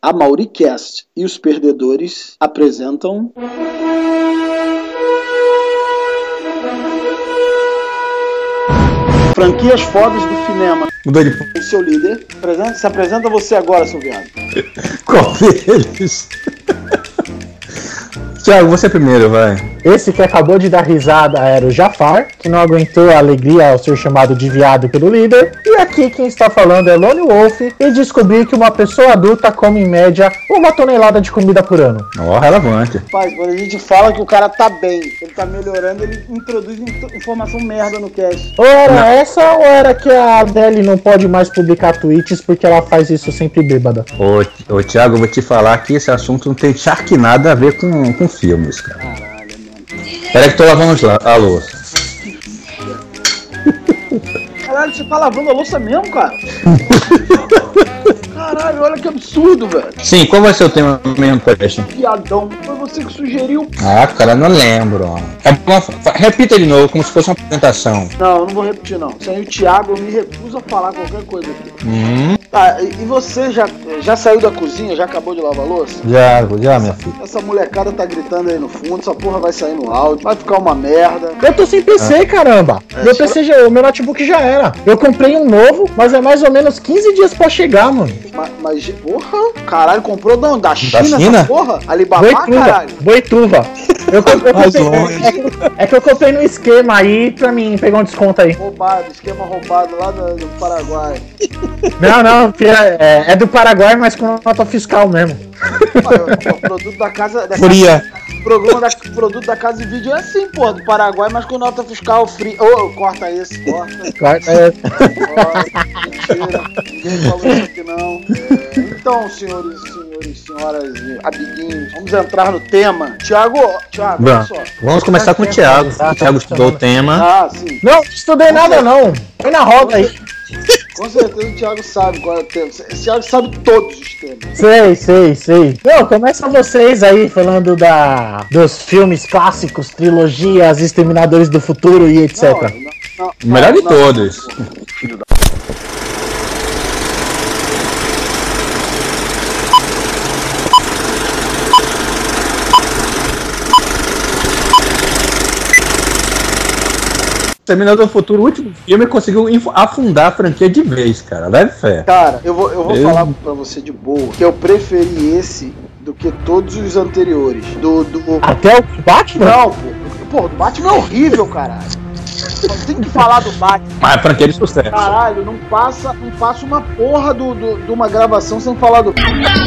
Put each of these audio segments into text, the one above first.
A Mauricast e os perdedores apresentam... Franquias fodas do cinema. O seu líder. Se apresenta você agora, seu viado. Qual deles? Thiago, você primeiro, vai. Esse que acabou de dar risada era o Jafar, que não aguentou a alegria ao ser chamado de viado pelo líder. E aqui quem está falando é Lone Wolf e descobri que uma pessoa adulta come em média 1 tonelada de comida por ano. Ó, relevante. Pai, quando a gente fala que o cara tá bem, ele tá melhorando, ele introduz informação merda no cast. Ou era essa ou era que a Adele não pode mais publicar tweets porque ela faz isso sempre bêbada? Ô Thiago, eu vou te falar que esse assunto não tem nada a ver com filmes, cara. Caralho, mano. Peraí que tô lavando a louça. Caralho, você tá lavando a louça mesmo, cara? Caralho, olha que absurdo, velho. Sim, qual vai ser o tema mesmo, Preston? Viadão, foi você que sugeriu. Ah, cara, não lembro. Repita de novo, como se fosse uma apresentação. Não, eu não vou repetir, não. Sem o Thiago, eu me recuso a falar qualquer coisa aqui. Tá, e você já saiu da cozinha? Já acabou de lavar a louça? Já, minha filha. Essa molecada tá gritando aí no fundo, essa porra vai sair no áudio, vai ficar uma merda. Eu tô sem PC, caramba. O meu notebook já era. Eu comprei um novo, mas é mais ou menos 15 dias pra chegar, mano. Mas porra, caralho, comprou da China, China? essa porra? Alibaba, caralho. Boituva. É que eu comprei no esquema aí pra mim pegar um desconto aí. Esquema roubado lá do Paraguai. Não, é do Paraguai, mas com nota fiscal mesmo. Produto da casa... Fria. Produto da Casa e Vídeo é assim, pô, do Paraguai, mas com nota fiscal fria. Corta isso, corta. Mentira, ninguém falou isso aqui não. Então, senhores, senhoras e amiguinhos, vamos entrar no tema. Thiago, olha só. Vamos começar com o Thiago. O Thiago estudou o tema. Ah, sim. Não estudei nada não. Foi na roda aí. Com certeza o Thiago sabe qual é o tema. O Thiago sabe todos os temas. Sei. Não, começa vocês aí falando dos filmes clássicos, trilogias, Exterminadores do Futuro e etc. O melhor de todos. Terminador do Futuro, o último filme, conseguiu afundar a franquia de vez, cara. Leve fé. Cara, eu vou falar pra você de boa que eu preferi esse do que todos os anteriores. Até o Batman? Não, pô, o Batman é horrível, caralho. Tem que falar do Batman. Mas a franquia de sucesso. Caralho, não passa uma porra de uma gravação sem falar do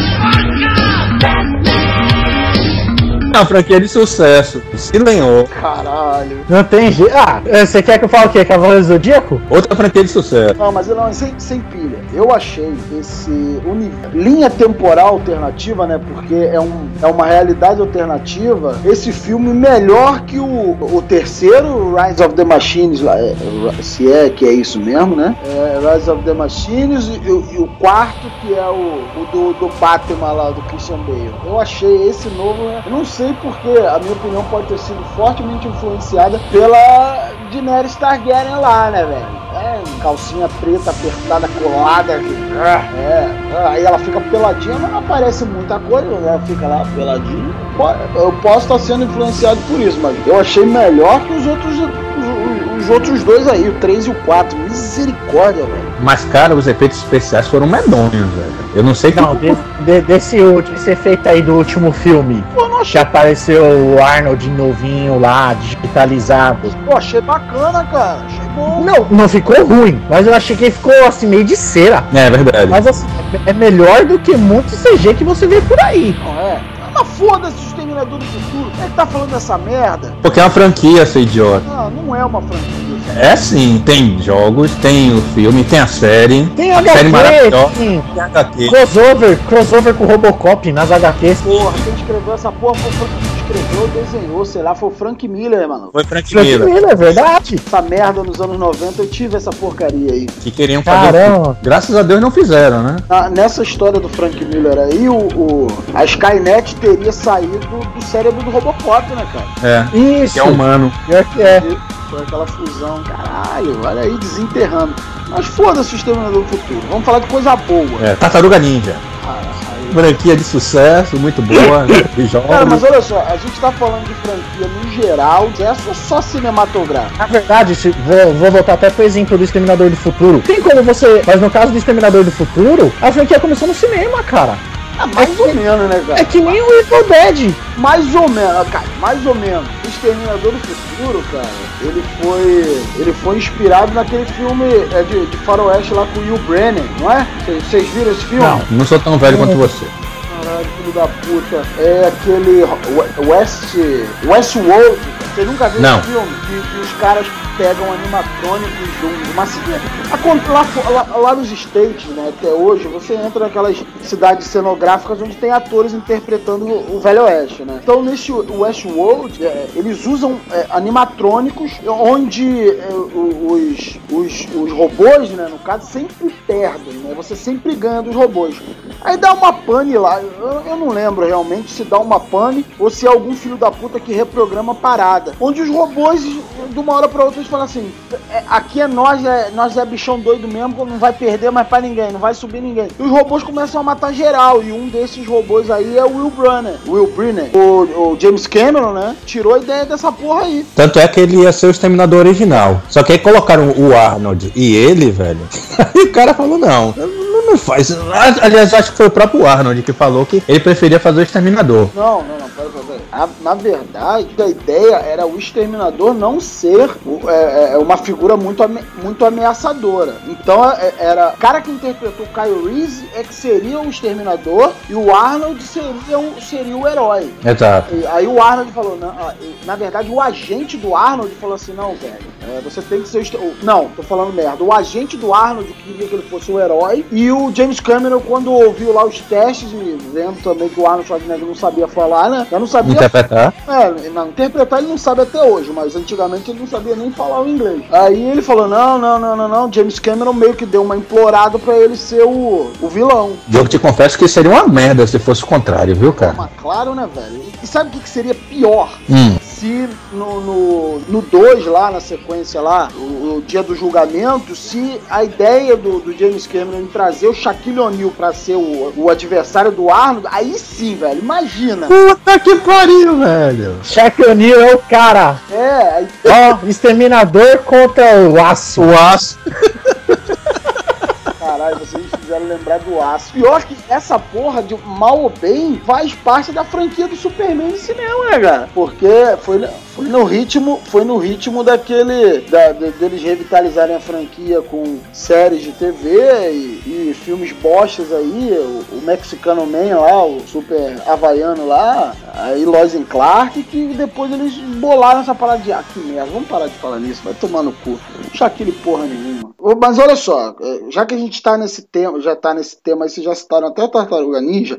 A franquia de sucesso. Se ganhou. Caralho. Não tem jeito. Você quer que eu fale o quê? Cavaleiro do Zodíaco? Outra franquia de sucesso. Não, mas não, sem pilha. Eu achei esse linha temporal alternativa, né? Porque é uma realidade alternativa. Esse filme melhor que o terceiro, Rise of the Machines, lá, se é que é isso mesmo, né? Rise of the Machines e o quarto, que é o do Batman lá, do Christian Bale. Eu achei esse novo, né? Eu não sei porque a minha opinião pode ter sido fortemente influenciada pela Daenerys Targaryen lá, né, velho? Calcinha preta, apertada, colada. Aí ela fica peladinha, mas não aparece muita coisa, ela fica lá peladinha. Eu posso estar sendo influenciado por isso, mas eu achei melhor que os outros dois aí, o 3 e o 4. Misericórdia, velho. Mas, cara, os efeitos especiais foram medonhos, velho. Eu não sei que... Não, desse efeito aí do último filme, que apareceu o Arnold novinho lá, digitalizado. Pô, achei bacana, cara. Achei bom. Não ficou ruim, mas eu achei que ficou assim, meio de cera. É verdade. Mas assim, é melhor do que muito CG que você vê por aí. Não mas foda-se o Exterminador do Futuro. Quem é que tá falando dessa merda? Porque é uma franquia, seu idiota. Não é uma franquia. É sim, tem jogos, tem o filme, tem a série. Tem a HQ, série maravilhosa. tem HQ. Crossover com o Robocop nas HQs. Porra, quem escreveu essa porra foi o Frank que escreveu, desenhou, sei lá, foi o Frank Miller, mano. Foi Frank Miller. É verdade. Essa merda nos anos 90 eu tive essa porcaria aí. Que queriam fazer. Caramba. Graças a Deus não fizeram, né? Nessa história do Frank Miller aí, a Skynet teria saído do cérebro do Robocop, né, cara? É. Isso. Que é humano. Pior que é. Foi aquela fusão, caralho, olha aí, desenterrando. Mas foda-se o Exterminador do Futuro, vamos falar de coisa boa. Tartaruga Ninja. Caralho. franquia de sucesso, muito boa, né? Cara, mas olha só, a gente tá falando de franquia no geral, sucesso ou só cinematográfico? Na verdade, vou voltar até pro exemplo do Exterminador do Futuro. Tem como você... Mas no caso do Exterminador do Futuro, a franquia começou no cinema, cara. Mais ou menos, né, cara? É que nem o Evil Dead. Mais ou menos, cara, mais ou menos. O Exterminador do Futuro, cara, ele foi inspirado naquele filme de faroeste lá com o Will Brenner, não é? Vocês viram esse filme? Não sou tão velho quanto você. Caralho, filho da puta. É aquele Westworld. Você nunca viu esse filme? Que os caras pegam animatrônicos de uma cidade. Lá nos States, né, até hoje, você entra naquelas cidades cenográficas onde tem atores interpretando o Velho Oeste, né? Então, nesse Westworld, eles usam animatrônicos onde os robôs, né, no caso, sempre perdem, né? Você sempre ganha dos robôs. Aí dá uma pane lá, eu não lembro realmente se dá uma pane ou se é algum filho da puta que reprograma a parada. Onde os robôs, de uma hora pra outra, eles falam assim, aqui é nós é bichão doido mesmo, não vai perder mais pra ninguém, não vai subir ninguém. E os robôs começam a matar geral, e um desses robôs aí é o Will Brenner. O James Cameron, né, tirou a ideia dessa porra aí. Tanto é que ele ia ser o Exterminador original. Só que aí colocaram o Arnold e ele, velho. Aí o cara falou, não faz. Aliás, acho que foi o próprio Arnold que falou que ele preferia fazer o Exterminador. Não, pera. Na verdade, a ideia era o Exterminador não ser uma figura muito ameaçadora. Então, era o cara que interpretou o Kyle Reese é que seria o Exterminador e o Arnold seria o herói. Exato. E aí o Arnold falou, na verdade, o agente do Arnold falou assim, não, velho, você tem que ser não, tô falando merda. O agente do Arnold queria que ele fosse o herói e o James Cameron, quando ouviu lá os testes, e vendo também que o Arnold Schwarzenegger não sabia falar, né? Eu não sabia interpretar. Interpretar ele não sabe até hoje, mas antigamente ele não sabia nem falar o inglês. Aí ele falou, não, James Cameron meio que deu uma implorada pra ele ser o vilão. Eu te confesso que seria uma merda se fosse o contrário, viu, cara? Mas claro, né, velho? E sabe o que seria pior? Se no 2 lá, na sequência lá, o dia do julgamento, se a ideia do James Cameron em trazer o Shaquille O'Neal pra ser o adversário do Arnold, aí sim, velho, imagina. Puta que pariu, velho. Shaquille O'Neal é o cara. Aí... Exterminador contra o Aço. Caralho, vocês fizeram lembrar do Aço. Pior que essa porra, de mal ou bem, faz parte da franquia do Superman no cinema, né, cara? Porque foi no ritmo deles revitalizarem a franquia com séries de TV e filmes bostas aí, o Mexicano Man lá, o Super Havaiano lá, aí Lois and Clark, que depois eles bolaram essa parada de que merda, vamos parar de falar nisso, vai tomar no cu. Shaquille porra nenhuma. Mas olha só, já que a gente tá nesse tema, aí vocês já citaram até a Tartaruga Ninja.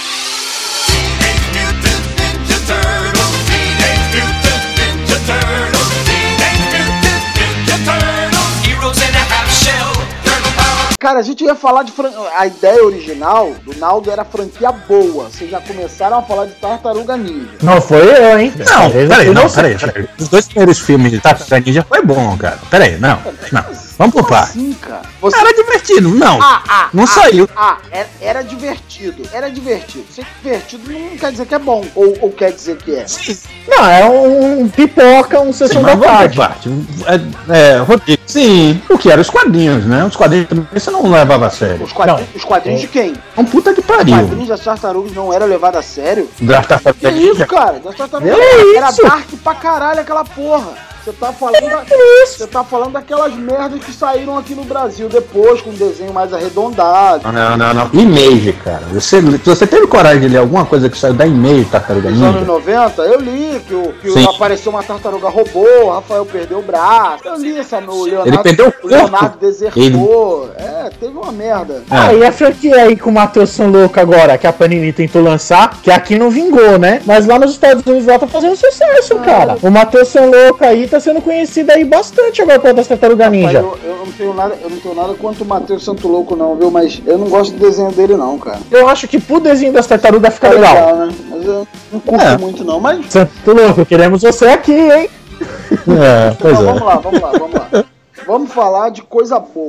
Cara, a gente ia falar de a ideia original do Naldo era franquia boa. Vocês já começaram a falar de Tartaruga Ninja. Não foi eu, hein? Não, peraí. Os dois primeiros filmes de Tartaruga Ninja foi bom, cara. Peraí, não. Vamos por par. Assim, cara? Era divertido, não saiu. Era divertido. Ser divertido não quer dizer que é bom. Ou quer dizer que é? Sim. Não, é um pipoca, um sessão da tarde. Rodrigo. Sim, o que eram os quadrinhos, né? Os quadrinhos também você não levava a sério. Os quadrinhos de quem? Um puta que pariu. Os quadrinhos das Tartarugas não eram levados a sério? Da Tartaruga Ninja? Que isso, cara? Das Tartarugas era dark pra caralho aquela porra. Você tá falando daquelas merdas que saíram aqui no Brasil depois, com um desenho mais arredondado. Não. Image, cara. Você teve coragem de ler alguma coisa que saiu da Image Tartaruga Ninja? Nos anos 90, eu li que apareceu uma tartaruga robô, o Rafael perdeu o braço. Eu li essa no Leonardo. Ele perdeu o corpo. Leonardo desertou. Teve uma merda. E a franquia aí com o Matheus São Louco agora, que a Panini tentou lançar, que aqui não vingou, né? Mas lá nos Estados Unidos lá tá fazendo sucesso, cara. O Matheus São Louco aí tá sendo conhecido aí bastante agora por das Tartaruga Ninja. Eu não tenho nada contra o Matheus Santo Louco não, viu? Mas eu não gosto do desenho dele não, cara. Eu acho que pro desenho das tartarugas fica legal. Né? Mas eu não curto muito não, mas... Santo Louco, queremos você aqui, hein? Vamos lá. Vamos falar de coisa boa.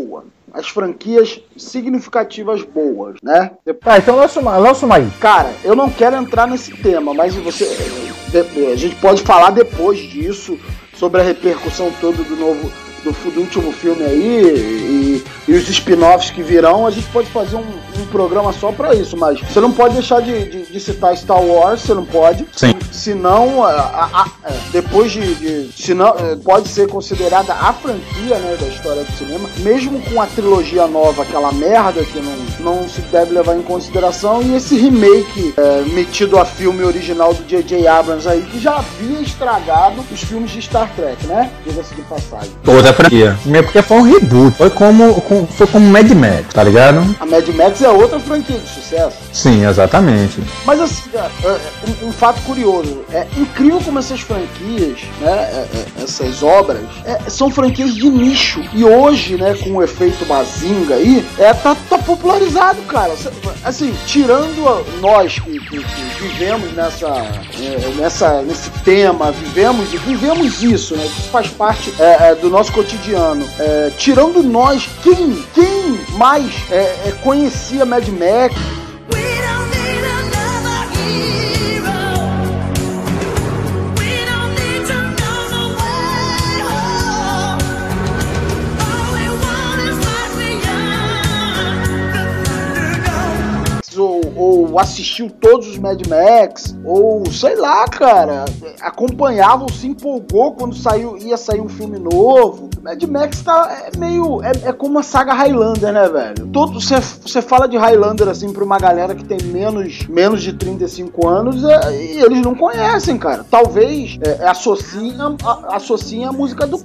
as franquias significativas boas, né? Tá, então lança uma aí. Cara, eu não quero entrar nesse tema, mas a gente pode falar depois disso, sobre a repercussão toda do último filme aí e os spin-offs que virão. A gente pode fazer um programa só pra isso, mas você não pode deixar de citar Star Wars, você não pode. Sim. Senão, depois senão, pode ser considerada a franquia, né, da história do cinema, mesmo com a trilogia nova, aquela merda que não se deve levar em consideração, e esse remake metido a filme original do J.J. Abrams aí, que já havia estragado os filmes de Star Trek, né? Diga-se de passagem. Toda a franquia. Porque foi um reboot. Foi como Mad Max, tá ligado? A Mad Max é outra franquia de sucesso. Sim, exatamente. Mas assim, um fato curioso, é incrível como essas franquias, né, essas obras, são franquias de nicho. E hoje, né, com o efeito Bazinga aí, tá popularizado, cara. Assim, tirando nós que vivemos nesse tema, vivemos isso, né, que faz parte do nosso cotidiano. Tirando nós, quem mais conhecia Mad Max? Ou assistiu todos os Mad Max, ou sei lá, cara, acompanhava ou se empolgou quando ia sair um filme novo. Mad Max é como a saga Highlander, né, velho? Você fala de Highlander assim pra uma galera que tem menos de 35 anos e eles não conhecem, cara. Talvez associem a música do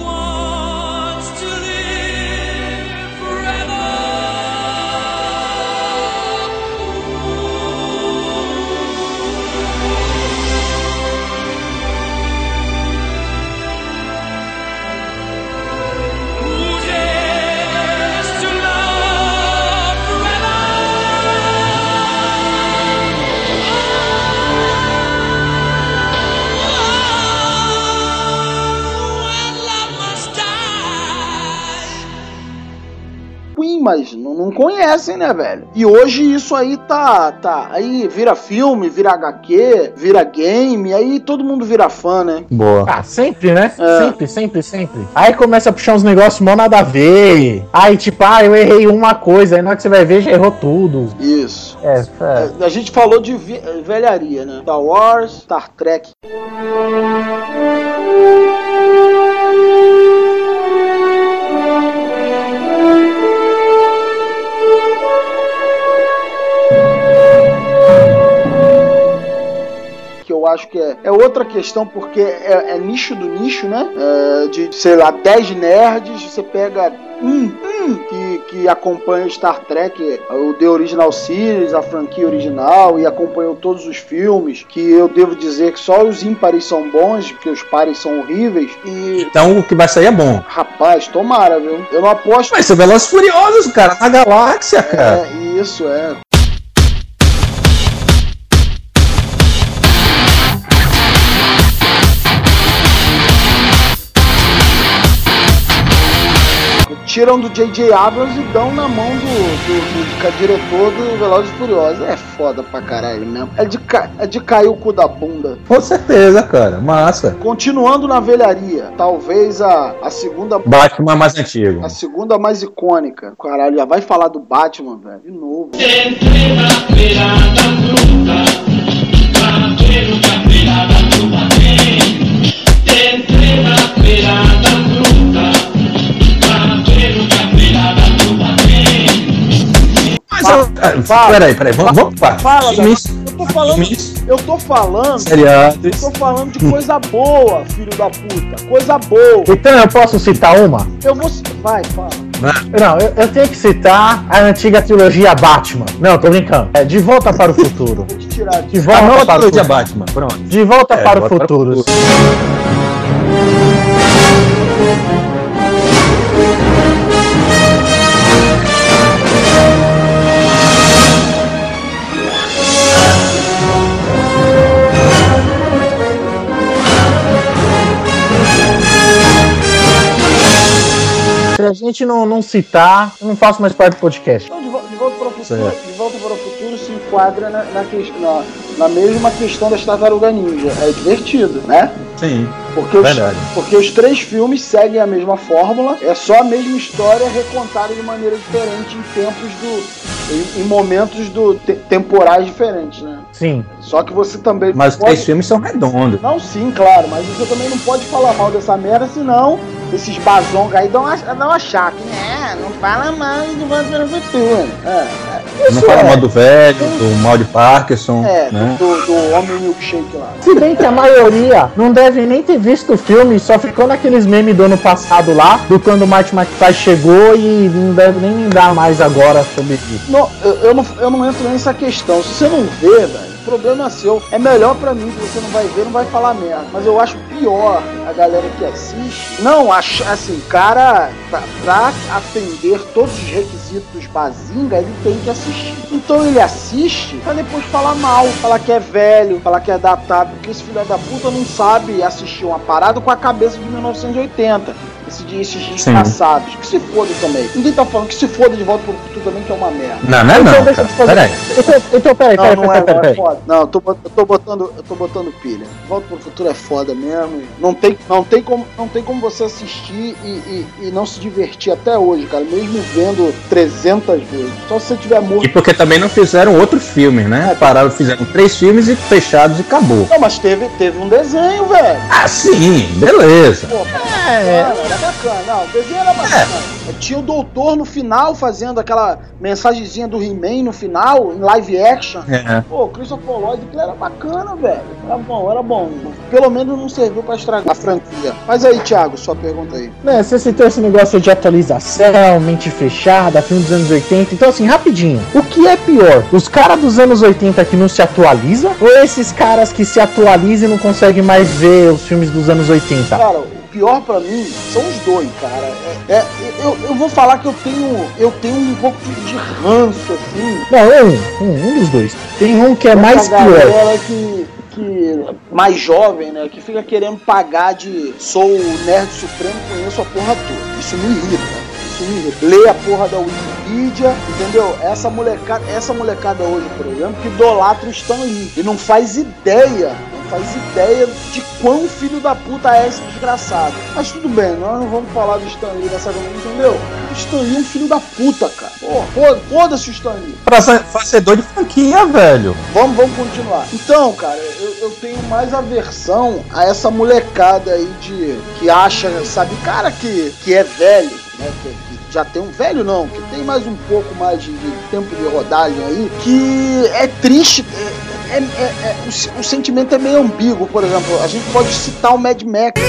mas não conhecem, né, velho? E hoje isso aí aí vira filme, vira HQ, vira game, aí todo mundo vira fã, né? Boa. Ah, sempre, né? Sempre. Aí começa a puxar uns negócios mó nada a ver. Aí tipo, eu errei uma coisa, aí na hora que você vai ver já errou tudo. Isso. A gente falou de velharia, né? Star Wars, Star Trek. Eu acho que é outra questão, porque é nicho do nicho, né? De, sei lá, 10 nerds, você pega que acompanha Star Trek, o The Original Series, a franquia original, e acompanhou todos os filmes, que eu devo dizer que só os ímpares são bons, porque os pares são horríveis. Então o que vai sair é bom. Rapaz, tomara, viu? Eu não aposto... Vai ser Velozes e Furiosos, cara, na galáxia, cara. Isso. Tiram do J.J. Abrams e dão na mão do diretor do Velozes e Furiosos. É foda pra caralho mesmo. É de cair o cu da bunda. Com certeza, cara. Massa. Continuando na velharia, talvez a segunda... Batman mais antigo. A segunda mais icônica. Caralho, já vai falar do Batman, velho. De novo. Peraí, vamos fala, eu tô falando de coisa boa, filho da puta, coisa boa. Então eu posso citar uma? Vai, fala. Não, eu tenho que citar a antiga trilogia Batman. Não, tô brincando. De Volta para o Futuro. Vou te tirar De Volta para o Futuro. Batman, pronto. De Volta para o Futuro. gente não citar, eu não faço mais parte do podcast. Então, de volta para o futuro se enquadra na mesma questão das Tartaruga Ninja. É divertido, né? Sim. Porque os 3 filmes seguem a mesma fórmula, é só a mesma história recontada de maneira diferente em momentos temporais diferentes, né? Sim. Só que você também. Mas os 3 filmes são redondos. Não, sim, claro, mas você também não pode falar mal dessa merda, senão esses bazongas aí dão uma chaca. Não fala mal de Volta para o Futuro. Não fala mal do velho, do mal de Parkinson. Né? Do homem milkshake lá. Se bem que a maioria não deve nem ter visto o filme, só ficou naqueles memes do ano passado lá, do quando o Marty McFly chegou e não deve nem lembrar mais agora sobre isso. Não, eu não entro nessa questão. Se você não vê, velho, o problema é seu. É melhor pra mim que você não vai ver, não vai falar merda. Mas eu acho pior a galera que assiste. Não, assim, cara, pra atender todos os requisitos Bazinga, ele tem que assistir. Então ele assiste pra depois falar mal, falar que é velho, falar que é datado, porque esse filho da puta não sabe assistir uma parada com a cabeça de 1980. Esses desgraçados. Que se foda também. Ninguém tá falando que se foda de Volta pro Futuro também, que é uma merda. Não, peraí. Então, peraí. Não é foda. Não, eu tô botando pilha. Volta pro Futuro é foda mesmo. Não tem como você assistir e não se divertir até hoje, cara. Mesmo vendo 300 vezes. Só se você tiver morto. E porque também não fizeram outros filmes, né? Fizeram 3 filmes e fechados e acabou. Não, mas teve um desenho, velho. Ah, sim, beleza. Pô, era bacana. Não, o desenho era bacana. Tinha o doutor no final fazendo aquela mensagenzinha do He-Man no final, em live action. Pô, o Christopher Lloyd, aquilo era bacana, velho. Era bom. Pelo menos não serviu pra estragar a franquia. Mas aí, Thiago, sua pergunta aí. Você citou esse negócio de atualização, mente fechada, filme dos anos 80. Então, assim, rapidinho. O que é pior? Os caras dos anos 80 que não se atualizam? Ou esses caras que se atualizam e não conseguem mais ver os filmes dos anos 80? Cara, pior pra mim são os dois, cara. Eu vou falar que eu tenho um pouco de ranço, assim. Não, um dos dois. Tem um que é mais pior. Galera que mais jovem, né? Que fica querendo pagar de sou o nerd supremo, conheço a porra toda. Isso me irrita. Lê a porra da Wikipedia, entendeu? Essa molecada hoje, por exemplo, que idolatra o Stan Lee e não faz ideia de quão filho da puta é esse desgraçado. Mas tudo bem, nós não vamos falar do Stan Lee dessa vez, entendeu? O Stan Lee é um filho da puta, cara. Foda-se o Stan Lee. Fazedor de franquia, velho. Vamos continuar. Então, cara, eu tenho mais aversão a essa molecada aí que acha, sabe, cara que é velho, né? Que já tem um velho não, que tem mais um pouco mais de tempo de rodagem aí, que é triste. O sentimento é meio ambíguo. Por exemplo, a gente pode citar o Mad Max.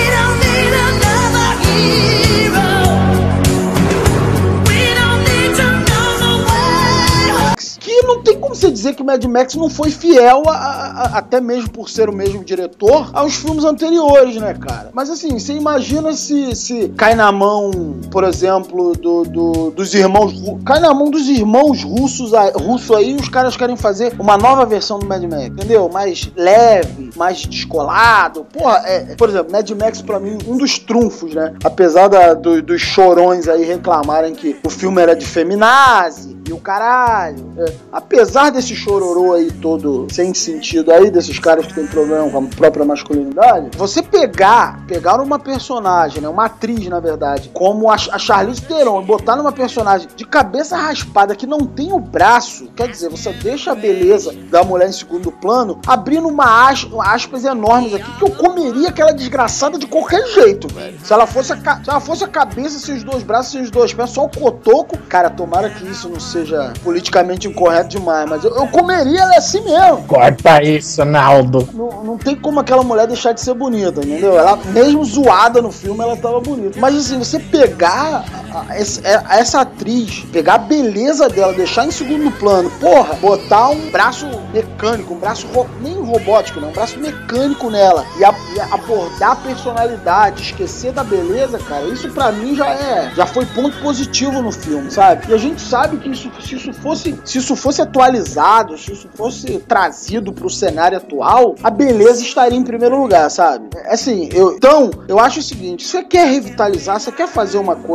Que não tem como você dizer que o Mad Max não foi fiel, até mesmo por ser o mesmo diretor, aos filmes anteriores, né, cara? Mas assim, você imagina se cai na mão, por exemplo, dos irmãos... Cai na mão dos irmãos russos aí, os caras querem fazer uma nova versão do Mad Max, entendeu? Mais leve, mais descolado. Porra, por exemplo, Mad Max pra mim, um dos trunfos, né? Apesar dos chorões aí reclamarem que o filme era de feminazi e o caralho. Apesar desse chororô aí todo sem sentido aí, desses caras que tem problema com a própria masculinidade, você pegar uma personagem, né, uma atriz, na verdade, como a Charlize Theron, e botar numa personagem de cabeça raspada que não tem o braço, quer dizer, você deixa a beleza da mulher em segundo plano, abrindo aspas enormes aqui, que eu comeria aquela desgraçada de qualquer jeito, velho. Se ela fosse a cabeça, seus 2 braços, seus 2 pés, só o cotoco, cara, tomara que isso não seja politicamente incorreto demais, mas eu comeria ela assim mesmo. Corta isso, Naldo. Não tem como aquela mulher deixar de ser bonita, entendeu? Ela, mesmo zoada no filme, ela tava bonita. Mas assim, você pegar essa atriz, pegar a beleza dela, deixar em segundo plano, porra, botar um braço mecânico, um braço nem robótico, né? Um braço mecânico nela e abordar a personalidade, esquecer da beleza, cara, isso pra mim já foi ponto positivo no filme, sabe? E a gente sabe que se isso fosse atualizado, se isso fosse trazido pro cenário atual, a beleza estaria em primeiro lugar, sabe? Assim, eu acho o seguinte, você quer revitalizar, você quer fazer uma coisa, você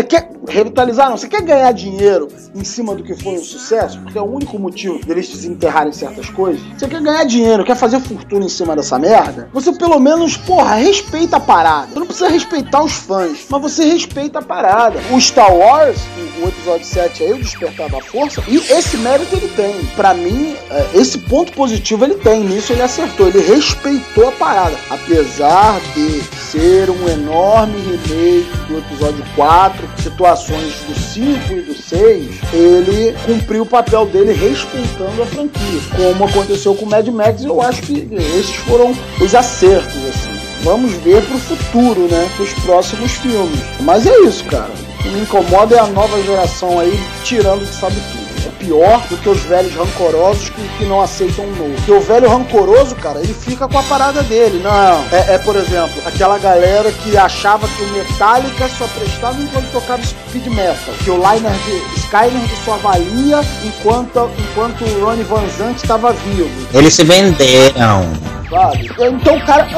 Você quer revitalizar? Não. Você quer ganhar dinheiro em cima do que foi um sucesso? Porque é o único motivo deles desenterrarem certas coisas. Você quer ganhar dinheiro, quer fazer fortuna em cima dessa merda? Você pelo menos, respeita a parada. Você não precisa respeitar os fãs, mas você respeita a parada. O Star Wars, o episódio 7 aí, o Despertar da Força, e esse mérito ele tem. Pra mim, esse ponto positivo ele tem. Nisso ele acertou. Ele respeitou a parada. Apesar de ser um enorme remake do episódio 4, situações do 5 e do 6, ele cumpriu o papel dele respeitando a franquia. Como aconteceu com o Mad Max, eu acho que esses foram os acertos, assim. Vamos ver pro futuro, né? Pros próximos filmes. Mas é isso, cara. O que me incomoda é a nova geração aí tirando de sabe tudo. É pior do que os velhos rancorosos que não aceitam um novo. Porque o velho rancoroso, cara, ele fica com a parada dele. Não. Por exemplo, aquela galera que achava que o Metallica só prestava enquanto tocava speed metal. Que o Skyler só valia enquanto o Ronnie Van Zant estava vivo. Eles se venderam. Sabe? Então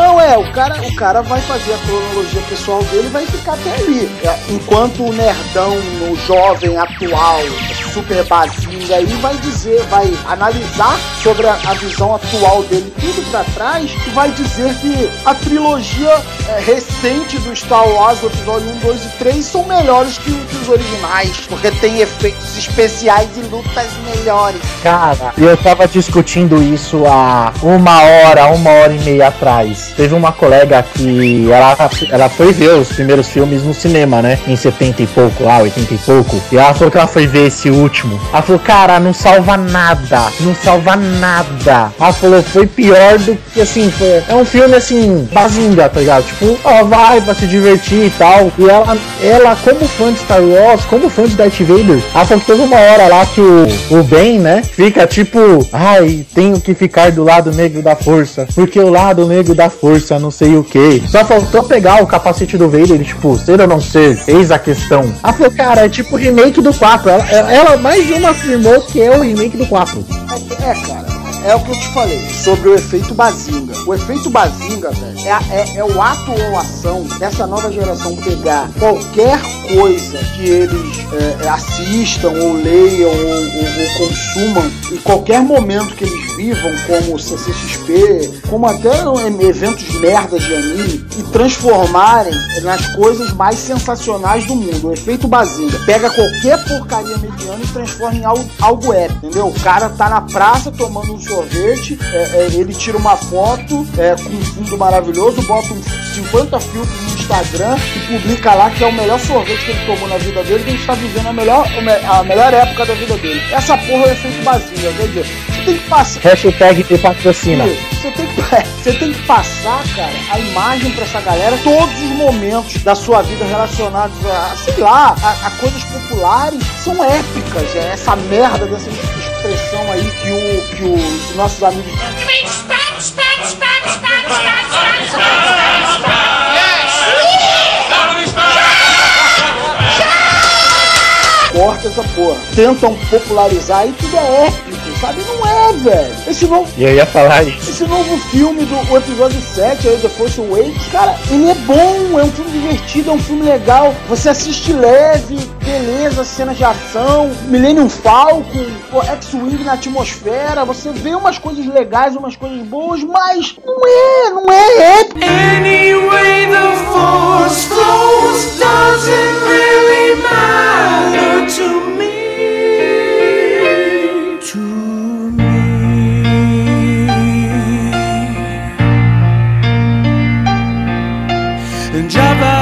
o cara vai fazer a cronologia pessoal dele e vai ficar até ali. Enquanto o nerdão, o jovem atual, super bazinga aí, vai analisar sobre a visão atual dele, tudo pra trás, e vai dizer que a trilogia recente do Star Wars, o episódio 1, 2 e 3, são melhores que os originais, porque tem efeitos especiais e lutas melhores. Cara, eu tava discutindo isso há uma hora e meia atrás. Teve uma colega que ela foi ver os primeiros filmes no cinema, né? Em 70 e pouco, 80 e pouco. E ela falou que ela foi ver esse último. Ela falou, cara, não salva nada. Não salva nada. Ela falou, foi pior do que, assim, é um filme, assim, bazinga, tá ligado? Tipo, vai pra se divertir e tal. E ela, como fã de Star Wars, como fã de Darth Vader, ela falou que teve uma hora lá que o Ben, né, fica tipo, tenho que ficar do lado negro da força, porque o lado negro da força não sei o que. Só faltou pegar o capacete do Vader e tipo, ser ou não ser, eis a questão. Ela falou, cara, é tipo o remake do 4. Ela mais uma afirmou que é o remake do 4. Cara. É o que eu te falei sobre o efeito Bazinga. O efeito Bazinga, velho, é o ato ou ação dessa nova geração pegar qualquer coisa que eles assistam ou leiam ou consumam em qualquer momento que eles vivam, como o CCXP, como até eventos merdas de anime, e transformarem nas coisas mais sensacionais do mundo. O efeito Bazinga pega qualquer porcaria mediana e transforma em algo épico, entendeu? O cara tá na praça tomando um sorvete, ele tira uma foto com um fundo maravilhoso, bota 50 filtros no Instagram e publica lá que é o melhor sorvete que ele tomou na vida dele, que ele está vivendo a melhor época da vida dele. Essa porra é o efeito Bazinga, quer dizer, você tem que passar... Hashtag te patrocina. Você tem que passar, cara, a imagem pra essa galera, todos os momentos da sua vida relacionados a coisas populares são épicas. Essa merda dessa expressão aí que os nossos amigos... Corta essa porra. Tentam popularizar e tudo é épico, sabe? Não é, velho. Eu ia falar isso. Esse novo filme o episódio 7, aí, The Force Awakens, cara, ele é bom, é um filme divertido, é um filme legal. Você assiste leve, beleza, cenas de ação, Millennium Falcon, X-Wing na atmosfera, você vê umas coisas legais, umas coisas boas, mas não é épico. Anyway, the force flows, doesn't really matter to me. And Jabba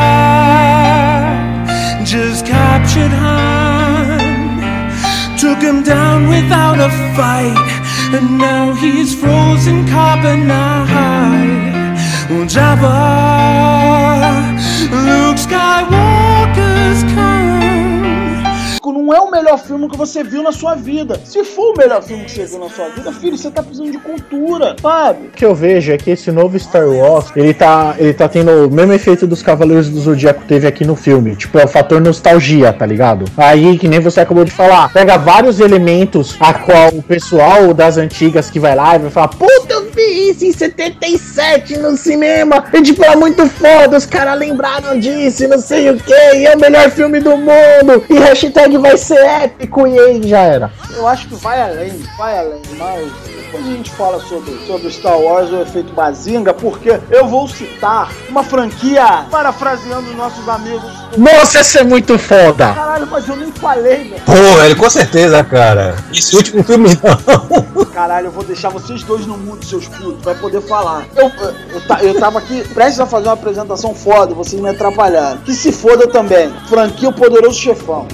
just captured Han, took him down without a fight, and now he's frozen carbonite. Well, Jabba, Luke Skywalker's come. Não é o melhor filme que você viu na sua vida. Se for o melhor filme que você viu na sua vida, filho, você tá precisando de cultura, sabe? O que eu vejo é que esse novo Star Wars, ele tá tendo o mesmo efeito dos Cavaleiros do Zodíaco teve aqui no filme. Tipo, é o fator nostalgia, tá ligado? Aí, que nem você acabou de falar, pega vários elementos a qual o pessoal das antigas que vai lá e vai falar, puta, vi isso em 77 no cinema. E tipo, é muito foda, os caras lembraram disso e não sei o que. E é o melhor filme do mundo. E hashtag vai ser épico. E aí já era. Eu acho que vai além, mas depois a gente fala sobre Star Wars, o efeito Bazinga, porque eu vou citar uma franquia, parafraseando os nossos amigos. Nossa, essa é muito foda. Caralho, mas eu nem falei, velho. Pô, velho, com certeza, cara. Esse último filme não. Caralho, eu vou deixar vocês dois no mundo, seus putos, vai poder falar. Eu tava aqui prestes a fazer uma apresentação foda, vocês me atrapalharam. Que se foda também. Franquia O Poderoso Chefão.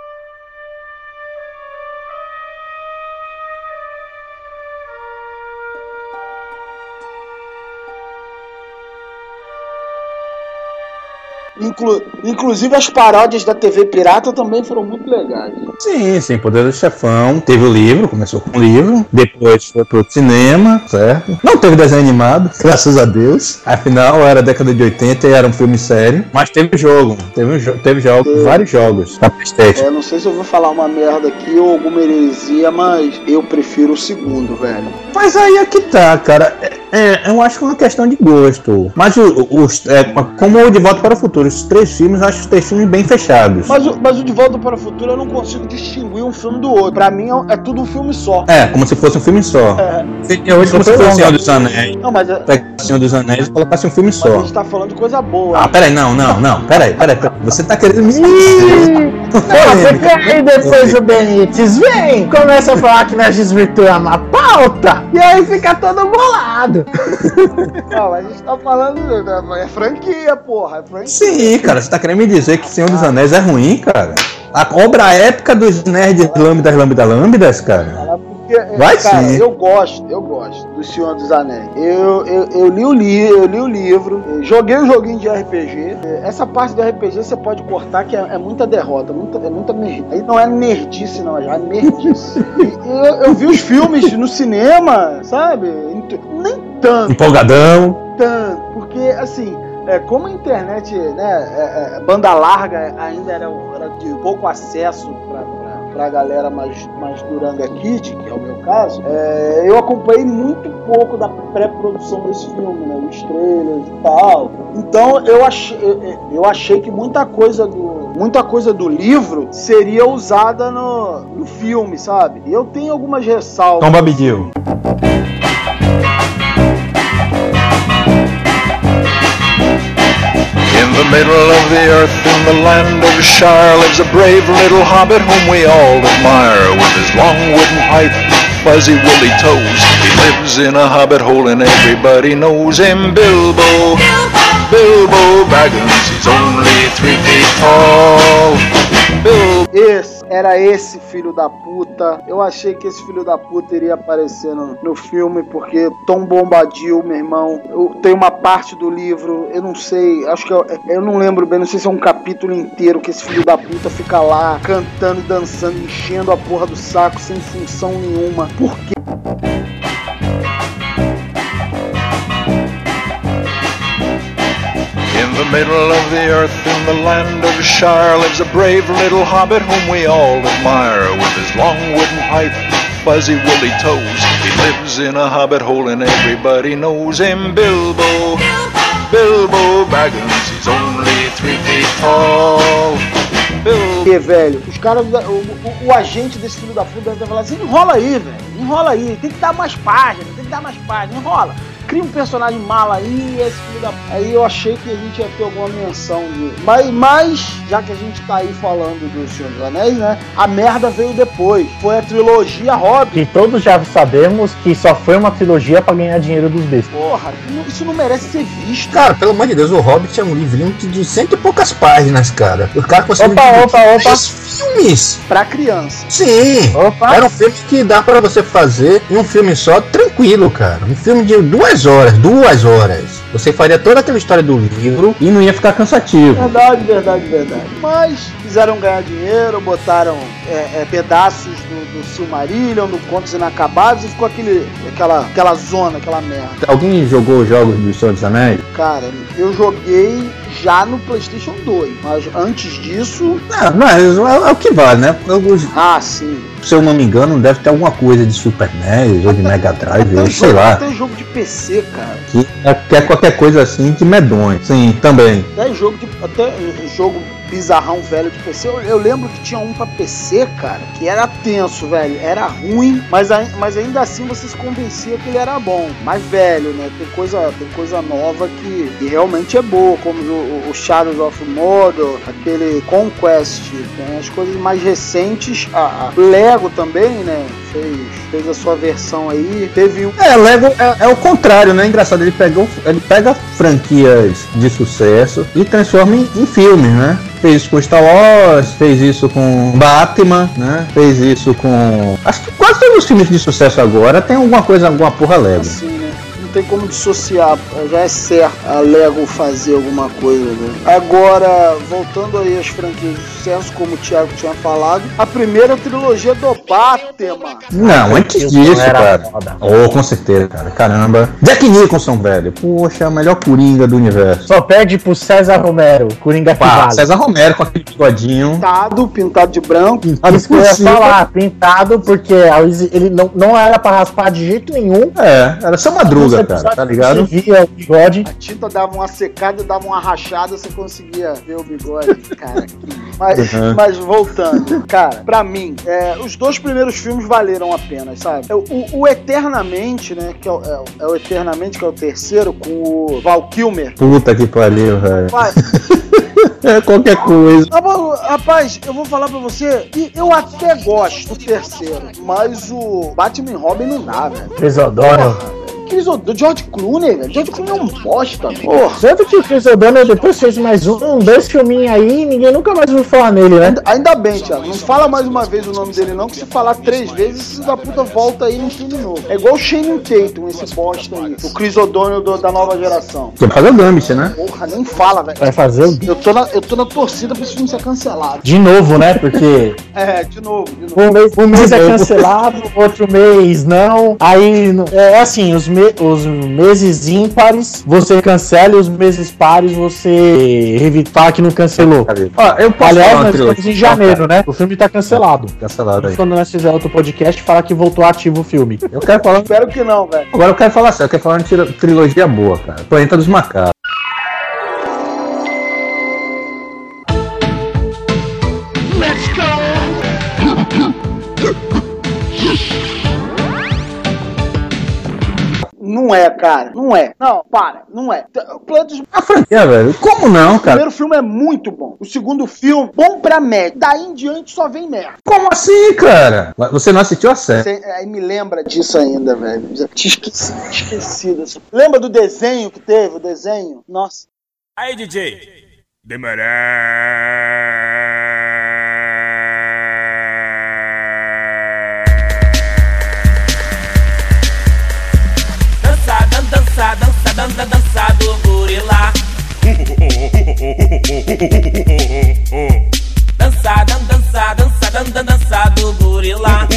Inclusive as paródias da TV Pirata também foram muito legais. Sim, Poderoso Chefão. Teve o livro, começou com o livro, depois foi pro cinema, certo? Não teve desenho animado, graças a Deus. Afinal, era década de 80 e era um filme sério. Mas teve jogo, vários jogos da PlayStation. Não sei se eu vou falar uma merda aqui ou alguma heresia, mas eu prefiro o segundo, velho. Mas aí é que tá, cara. Eu acho que é uma questão de gosto. Mas como o De Volta para o Futuro, esses 3 filmes, eu acho os 3 filmes bem fechados. Mas o De Volta para o Futuro eu não consigo distinguir um filme do outro. Pra mim é tudo um filme só. Como se fosse um filme só. Seria hoje como se fosse o Senhor dos Anéis. Não, mas Pegar o Senhor dos Anéis e colocasse um filme só. Mas a gente tá falando de coisa boa. Peraí, não. Peraí. Você tá querendo me... Fica aí depois o Benítez vem, começa a falar que nós desvirtuamos uma pauta e aí fica todo bolado. Não, a gente tá falando é franquia, porra, é franquia. Sim, cara, você tá querendo me dizer que Senhor dos Anéis é ruim, cara? A obra épica dos nerds lambdas, cara. Vai cara, sim. Eu gosto do Senhor dos Anéis. Eu li o livro, joguei o joguinho de RPG. Essa parte do RPG você pode cortar, que é muita derrota, é muita merda. Aí não é nerdice, não, é nerdice. Eu vi os filmes no cinema, sabe? Nem tanto. Empolgadão. Tanto, porque assim. Como a internet, né, banda larga ainda era de pouco acesso pra galera mais Duranga Kid, que é o meu caso, eu acompanhei muito pouco da pré-produção desse filme, né, os trailers e tal. Então eu achei que muita coisa do livro seria usada no filme, sabe? E eu tenho algumas ressalvas. Tom Bombadil. In the middle of the earth, in the land of Shire, lives a brave little hobbit whom we all admire. With his long wooden pipe, fuzzy woolly toes, he lives in a hobbit hole and everybody knows him. Bilbo Baggins, he's only 3 feet tall. Era esse filho da puta. Eu achei que esse filho da puta iria aparecer no filme, porque Tom Bombadil, meu irmão, tem uma parte do livro, eu não sei, acho que eu não lembro bem, não sei se é um capítulo inteiro que esse filho da puta fica lá cantando e dançando, enchendo a porra do saco sem função nenhuma. Por quê? In the middle of the earth, in the land of Shire, lives a brave little hobbit whom we all admire. With his long wooden pipe, fuzzy woolly toes, he lives in a hobbit hole and everybody knows him. Bilbo Baggins, he's only 3 feet tall. E, velho, os caras, o agente desse filho da puta deve falar assim: enrola aí, velho, enrola aí, tem que dar mais páginas, enrola. Cria um personagem mala aí, esse filho da... Aí eu achei que a gente ia ter alguma menção de... Mas, já que a gente tá aí falando do Senhor dos Anéis, né? A merda veio depois. Foi a trilogia Hobbit. E todos já sabemos que só foi uma trilogia pra ganhar dinheiro dos bestas. Porra, isso não merece ser visto. Cara, pelo amor de Deus, o Hobbit é um livrinho de 100 e poucas páginas, cara. O cara conseguiu... Opa. Filmes. Pra criança. Sim. Era um filme que dá pra você fazer em um filme só, tranquilo, cara. Um filme de 2 horas. Você faria toda aquela história do livro e não ia ficar cansativo. Verdade. Mas quiseram ganhar dinheiro, botaram pedaços do Silmarillion, do Contos Inacabados, e ficou aquela zona, aquela merda. Alguém jogou os jogos do Senhor dos Anéis? Cara, eu joguei já no PlayStation 2, mas antes disso... Mas é o que vale, né? Sim. Se eu não me engano, deve ter alguma coisa de Super NES ou de Mega Drive, ou sei lá. Tem jogo de PC, cara. Que é qualquer coisa assim de medonho. Sim, também. Até jogo bizarrão velho de PC. Eu lembro que tinha um pra PC, cara, que era tenso, velho. Era ruim, mas ainda assim você se convencia que ele era bom. Mais velho, né? Tem coisa nova que realmente é boa, como o Shadows of Mordor, aquele Conquest, né? As coisas mais recentes. A Lego também, né? Fez a sua versão aí. Teve um... Lego é o contrário, né? Engraçado, ele pega franquias de sucesso e transforma em filmes, né? Fez isso com Star Wars, fez isso com Batman, né? Fez isso com... Acho que quase todos os filmes de sucesso agora tem alguma porra Lego. Assim, né? Não tem como dissociar, já é certo a Lego fazer alguma coisa, né? Agora, voltando aí às franquias de sucesso, como o Thiago tinha falado, a primeira trilogia do Batman. Não, antes disso, cara. Com certeza, cara. Caramba. Jack Nicholson, velho. Poxa, a melhor Coringa do universo. Só pede pro César Romero, Coringa que vale. César Romero com aquele bigodinho. Pintado de branco. Isso que eu ia falar, pintado, porque ele não era pra raspar de jeito nenhum. Era só Madruga, cara, tá ligado? Você via o bigode. A tinta dava uma secada e dava uma rachada, você conseguia ver o bigode, cara. Mas voltando, cara, pra mim, os dois primeiros filmes valeram a pena, sabe? O Eternamente, né, que é o Eternamente, que é o terceiro, com o Val Kilmer. Puta que pariu, velho. Qualquer coisa. Rapaz, eu vou falar pra você que eu até gosto do terceiro, mas o Batman e Robin não dá, velho. Chris O'Donnell. Do George Clooney, velho. George Clooney é um bosta, Tanto que o Chris O'Donnell depois fez mais dois filminhos aí e ninguém nunca mais ouviu falar nele, né? Ainda bem, Thiago. Não fala mais uma vez o nome dele, não, que se falar 3 vezes, esse da puta volta aí no filme novo. É igual o Channing Tatum, esse bosta aí. O Chris O'Donnell da nova geração. Vai fazer o Gambit, né? Porra, nem fala, velho. Vai fazer o... Eu tô na torcida pra esse filme ser cancelado. De novo, né? Porque... de novo. Um mês é cancelado, outro mês não. Aí, assim, os meses ímpares você cancela e os meses pares você fala que não cancelou. Aliás, nós estamos em janeiro, né? O filme tá cancelado. Cancelado aí. Quando nós fizer outro podcast, falar que voltou ativo o filme. Eu quero falar... Espero que não, velho. Agora eu quero falar sério, eu quero falar uma trilogia boa, cara. Planeta dos Macacos. Let's go! Não é, cara. Não é. Não, para. Não é. A franquia, velho. Como não, O cara? primeiro filme é muito bom. O segundo filme, bom pra média. Daí em diante só vem merda. Como assim, cara? Você não assistiu a série? Aí me lembra disso ainda, velho. Já tinha esquecido. Lembra do desenho que teve? O desenho? Nossa. Aí, DJ. Demorar. Dança do gorila. Dança do gorila.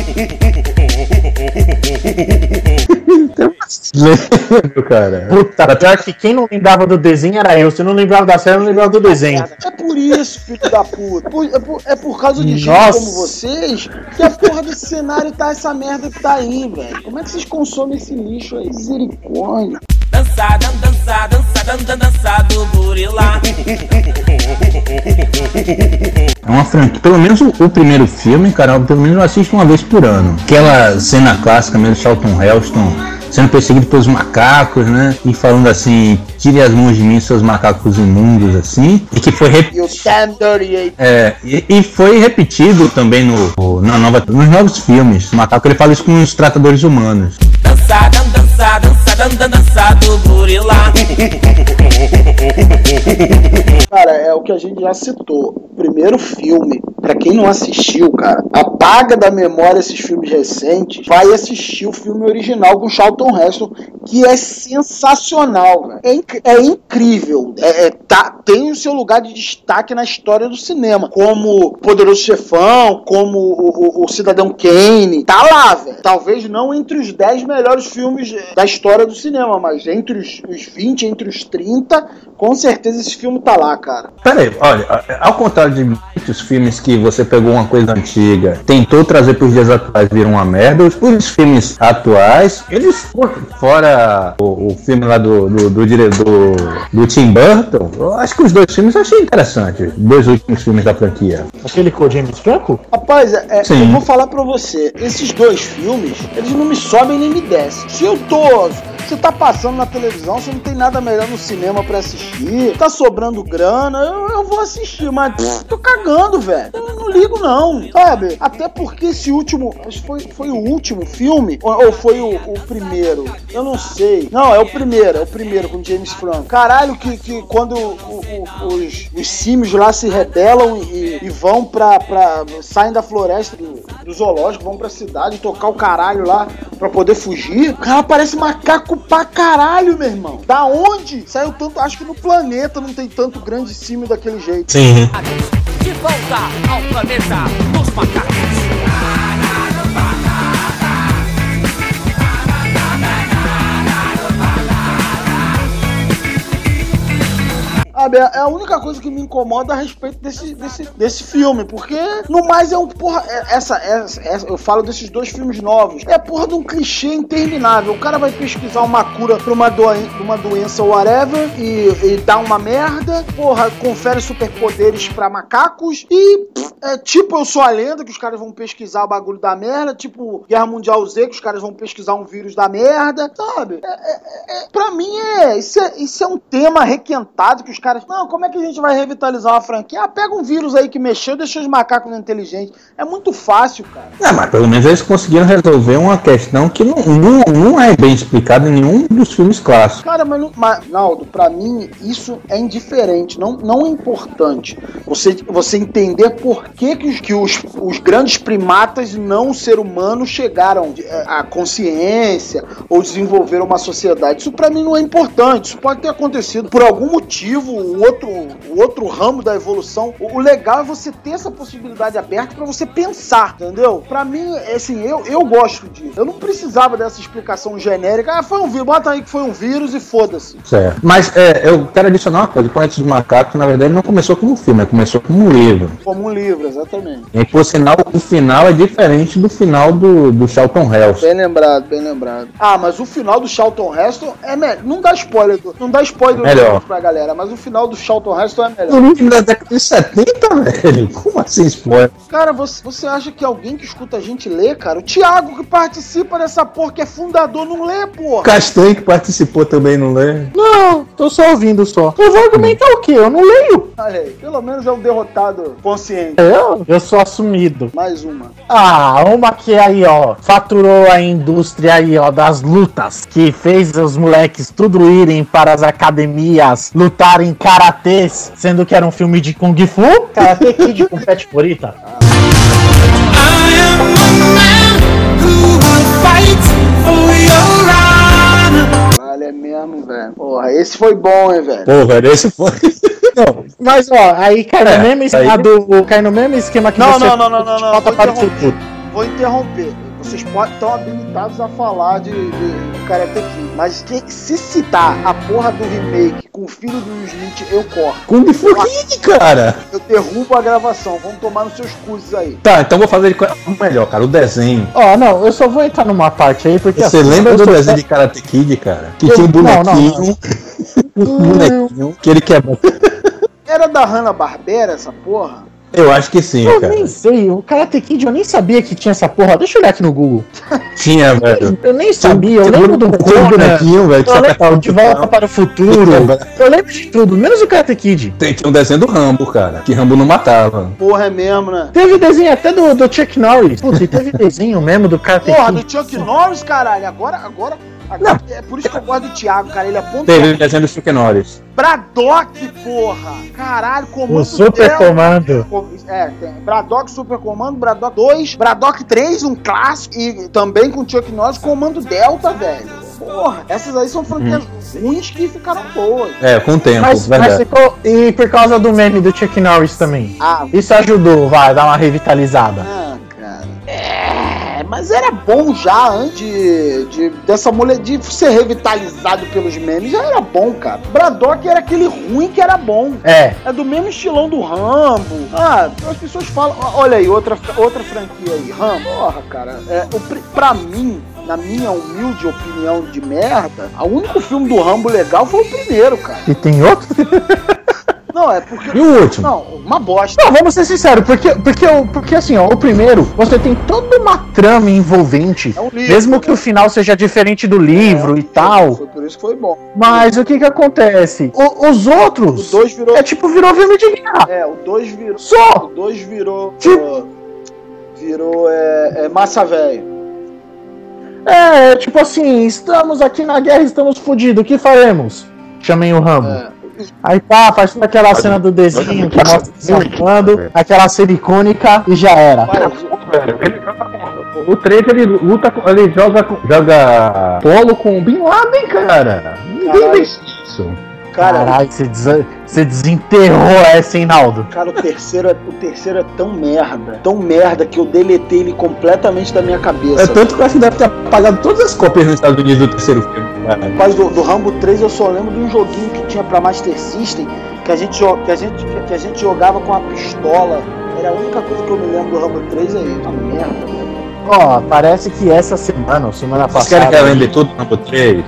Lembro, cara. Puta, pior que quem não lembrava do desenho era eu. Se não lembrava da série, eu não lembrava do desenho. É por isso, filho da puta. É por causa de gente como vocês que a porra desse cenário tá essa merda que tá aí, velho. Como é que vocês consomem esse lixo aí? Misericórdia. Dança do gorila. É uma franquia. Pelo menos o primeiro filme, cara, pelo menos eu assisto uma vez por ano. Aquela cena clássica mesmo de Charlton Heston sendo perseguido pelos macacos, né? E falando assim, tire as mãos de mim, seus macacos imundos, assim. E que foi e foi repetido também nos novos filmes. O macaco, ele fala isso com os tratadores humanos. Dança do gorila. Cara, é o que a gente já citou. O primeiro filme pra quem não assistiu, cara, apaga da memória esses filmes recentes, vai assistir o filme original com Charlton Heston, que é sensacional, velho. É incrível. Tem o seu lugar de destaque na história do cinema, como Poderoso Chefão, como o Cidadão Kane. Tá lá, velho. Talvez não entre os 10 melhores filmes da história do cinema, mas entre os 20, entre os 30, com certeza esse filme tá lá, cara. Peraí, olha, ao contrário de muitos filmes que você pegou uma coisa antiga, tentou trazer pros dias atuais, viram uma merda, os filmes atuais, eles, fora o filme lá do diretor do Tim Burton, eu acho que os dois filmes eu achei interessantes, dois últimos filmes da franquia. Aquele com o James Franco? Rapaz, eu vou falar pra você, esses dois filmes, eles não me sobem nem me descem. Você tá passando na televisão, você não tem nada melhor no cinema pra assistir, tá sobrando grana, eu vou assistir, mas tô cagando, velho. Eu não ligo não, sabe? Até porque esse último, acho que foi o último filme, ou foi o primeiro, eu não sei. Não, é o primeiro com James Franco. Caralho, que quando os símios lá se rebelam e vão saem da floresta do zoológico, vão pra cidade tocar o caralho lá pra poder fugir, o cara parece macaco pra caralho, meu irmão. Da onde? Saiu tanto, acho que no planeta não tem tanto grande símio daquele jeito. Sim. De volta ao planeta dos macacos. É a única coisa que me incomoda a respeito desse filme, porque no mais é um porra. Eu falo desses dois filmes novos. É porra de um clichê interminável. O cara vai pesquisar uma cura pra uma doença whatever e dá uma merda. Porra, confere superpoderes pra macacos e. Tipo Eu Sou a Lenda, que os caras vão pesquisar o bagulho da merda. Tipo Guerra Mundial Z, que os caras vão pesquisar um vírus da merda. Sabe? Pra mim isso é um tema requentado que os caras. Não, como é que a gente vai revitalizar uma franquia? Pega um vírus aí que mexeu, deixou os macacos inteligentes. É muito fácil, cara. Mas pelo menos eles conseguiram resolver uma questão que não é bem explicada em nenhum dos filmes clássicos. Cara, mas Naldo, pra mim isso é indiferente, não é importante. Você entender por que os grandes primatas não ser humanos chegaram à consciência ou desenvolveram uma sociedade. Isso pra mim não é importante. Isso pode ter acontecido por algum motivo, o outro ramo da evolução. O legal é você ter essa possibilidade aberta pra você pensar, entendeu? Pra mim, assim, eu gosto disso. Eu não precisava dessa explicação genérica. Foi um vírus, bota aí que foi um vírus e foda-se. Certo. Mas eu quero adicionar uma coisa. O Planeta dos Macacos, na verdade, não começou como um filme, começou como um livro. Como um livro, exatamente. E por sinal, o final é diferente do final do Charlton Heston. Bem lembrado. Mas o final do Charlton Heston é melhor. Não dá spoiler melhor pra galera, mas o final do Charlton Heston é melhor. No filme da década de 70, velho. Como assim spoiler? Cara, você acha que alguém que escuta a gente lê, cara? O Thiago que participa dessa porra, que é fundador, não lê, porra. O Castanho que participou também não lê? Não, tô só ouvindo só. Eu vou argumentar o quê? Eu não leio. Olha aí, pelo menos é um derrotado consciente. Eu sou assumido. Mais uma. Uma que aí, ó, faturou a indústria aí, ó, das lutas, que fez os moleques tudo irem para as academias lutarem karatês, sendo que era um filme de Kung Fu. Karate Kid com Pet Morita. Caralho, é mesmo, velho. Porra, esse foi bom, hein, velho. Pô, velho, esse foi... Não, mas ó, aí cai no mesmo esquema cai no mesmo esquema que não, você volta para o futuro. Vou interromper. Vocês estão habilitados a falar de Karate Kid, mas se citar a porra do remake com o filho do Will Smith, eu corto. Kung Fu Kid, cara! Eu derrubo a gravação, vamos tomar nos seus cursos aí. Tá, então vou fazer ele melhor, cara, o desenho. Não, eu só vou entrar numa parte aí, porque... Você lembra do desenho de Karate Kid, cara? Que tinha um bonequinho, que ele quebra. Era da Hanna-Barbera essa porra? Eu acho que sim, eu cara. Nem sei, o Karate Kid eu nem sabia que tinha essa porra. Deixa eu olhar aqui no Google. Tinha, velho. Eu nem sabia, eu lembro do bonequinho, velho. Eu lembro de Volta para o Futuro. Eu lembro de tudo, menos o Karate Kid. Tinha um desenho do Rambo, cara. Que Rambo não matava. Porra, é mesmo, né? Teve desenho até do Chuck Norris. Putz, e teve desenho mesmo do Karate Kid. Porra, do Chuck Norris, caralho. Agora Não. É por isso que eu gosto do Thiago, cara. Ele é ponto. Teve o desenho do Chuck Norris. Braddock, porra! Caralho, comando. O Super Comando. Tem Braddock, Super Comando, Braddock 2, Braddock 3, um clássico, e também com Chuck Norris, Comando Delta, velho. Porra, essas aí são franquias ruins que ficaram boas. Com o tempo, Mas ficou. E por causa do meme do Chuck Norris também. Isso ajudou, vai, dar uma revitalizada. Cara. Mas era bom já antes dessa mulher de ser revitalizado pelos memes, já era bom, cara. Braddock era aquele ruim que era bom. É do mesmo estilão do Rambo. As pessoas falam, olha aí, outra franquia aí, Rambo. Porra, cara, pra mim, na minha humilde opinião de merda, o único filme do Rambo legal foi o primeiro, cara. E tem outro? Não, é porque... E o último? Não, uma bosta. Não, vamos ser sinceros, porque assim, ó, o primeiro, você tem toda uma trama envolvente, livro, mesmo que o final seja diferente do livro e tal. Foi por isso que foi bom. Mas o que acontece? Os outros... O 2 virou... virou filme de guerra. O 2 virou... Só! O 2 virou... Virou massa velho. Tipo assim, estamos aqui na guerra, estamos fodidos, o que faremos? Chamem o Rambo. Aí faz toda aquela cena do desenho que mostra salvando, aquela cena icônica e já era. O 3 ele joga polo com o Bin Laden, cara. Ninguém vê isso. Caralho, você desenterrou essa, hein, Naldo? Cara, o terceiro é tão merda que eu deletei ele completamente da minha cabeça. Tanto que eu acho que deve ter apagado todas as cópias nos Estados Unidos do terceiro filme. Mas do Rambo 3 eu só lembro de um joguinho que tinha pra Master System, que a gente jogava com a pistola. Era a única coisa que eu me lembro do Rambo 3 aí. Uma merda, velho. Ó, parece que essa semana passada... Vocês querem que eu lembre tudo do Rambo 3?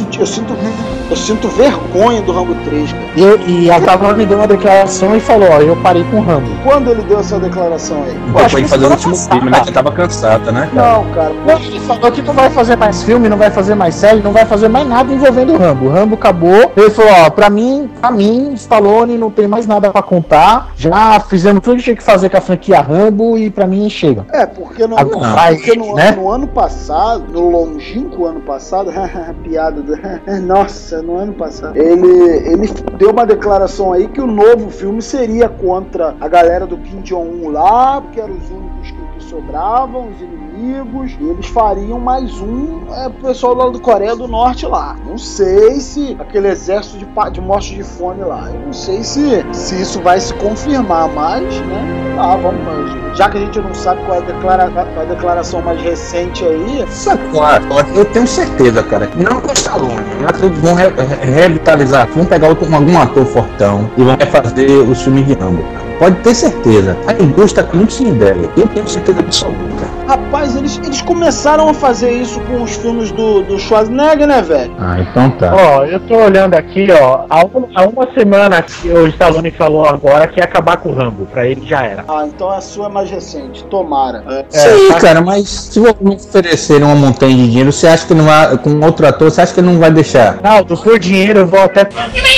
Eu sinto vergonha do Rambo 3, cara. E a Tavana me deu uma declaração e falou, ó, eu parei com o Rambo. Quando ele deu essa declaração aí? Foi fazer o último filme, né? Que tava cansada, né, cara? Não, cara. Ele falou que não vai fazer mais filme, não vai fazer mais série, não vai fazer mais nada envolvendo o Rambo. O Rambo acabou. Ele falou, ó, pra mim, Stallone não tem mais nada pra contar. Já fizemos tudo que tinha que fazer com a franquia Rambo e pra mim chega. Porque no ano passado, no longínquo ano passado, piada nossa, no ano passado, ele deu uma declaração aí que o novo filme seria contra a galera do Kim Jong-un lá, porque eram os únicos que sobravam, os inimigos, e eles fariam mais pro pessoal lá do Coreia do Norte lá. Não sei se aquele exército de morte de fome lá, eu não sei se isso vai se confirmar, mas, né, vamos, já que a gente não sabe qual é a declaração mais recente aí. Claro, eu tenho certeza, cara, que não com o Stallone, eles vão revitalizar, vão pegar algum ator fortão e vão refazer os filmes de Rambo, cara. Pode ter certeza. A indústria tá muito sem ideia. Eu tenho certeza absoluta. Rapaz, eles começaram a fazer isso com os filmes do Schwarzenegger, né, velho? Então tá. Ó, eu tô olhando aqui, ó. Há uma semana que o Stallone falou agora que ia acabar com o Rambo. Pra ele já era. Então a sua é mais recente. Tomara. Sim, cara, mas se me oferecerem uma montanha de dinheiro, você acha que não vai, com outro ator, você acha que ele não vai deixar? Não, por dinheiro eu vou até...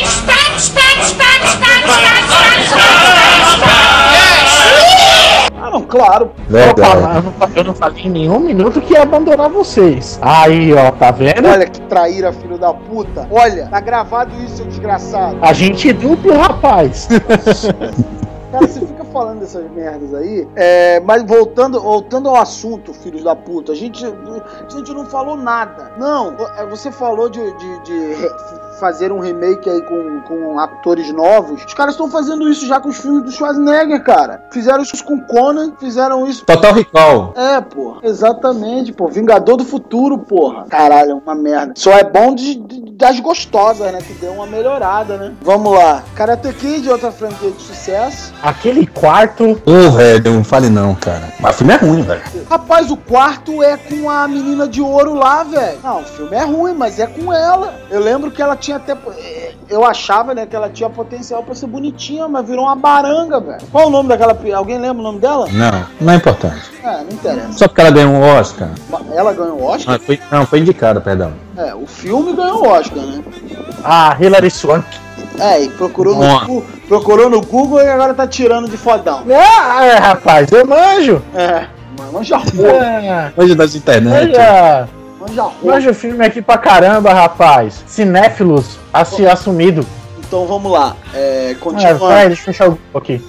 Não, claro. Eu não falei em nenhum minuto que ia abandonar vocês. Aí, ó, tá vendo? Olha que traíra, filho da puta. Olha, tá gravado isso, seu desgraçado. A gente duplo, rapaz. Cara, você fica falando dessas merdas aí, mas voltando ao assunto, filhos da puta, a gente não falou nada. Não, você falou de fazer um remake aí com atores novos. Os caras estão fazendo isso já com os filmes do Schwarzenegger, cara. Fizeram isso com Conan, fizeram isso... Total Recall. Porra. Exatamente, pô. Vingador do Futuro, porra. Caralho, é uma merda. Só é bom das gostosas, né? Que deu uma melhorada, né? Vamos lá. Karate Kid, outra franquia de sucesso. Aquele quarto... Velho, não fale não, cara. Mas o filme é ruim, velho. Rapaz, o quarto é com a menina de ouro lá, velho. Não, o filme é ruim, mas é com ela. Eu lembro que ela tinha até... Eu achava, né, que ela tinha potencial pra ser bonitinha, mas virou uma baranga, velho. Qual o nome daquela... Alguém lembra o nome dela? Não é importante. Não interessa. Só porque ela ganhou um Oscar. Ela ganhou o Oscar? Foi indicada, perdão. O filme ganhou o Oscar, né? Hilary Swank. E procurou no Google e agora tá tirando de fodão. Rapaz, eu manjo. Manja porra. Hoje das internet. Manja roupa. Manja o filme aqui pra caramba, rapaz. Cinéfilos assumido. Então vamos lá. Continuando. Vai, deixa eu fechar o aqui.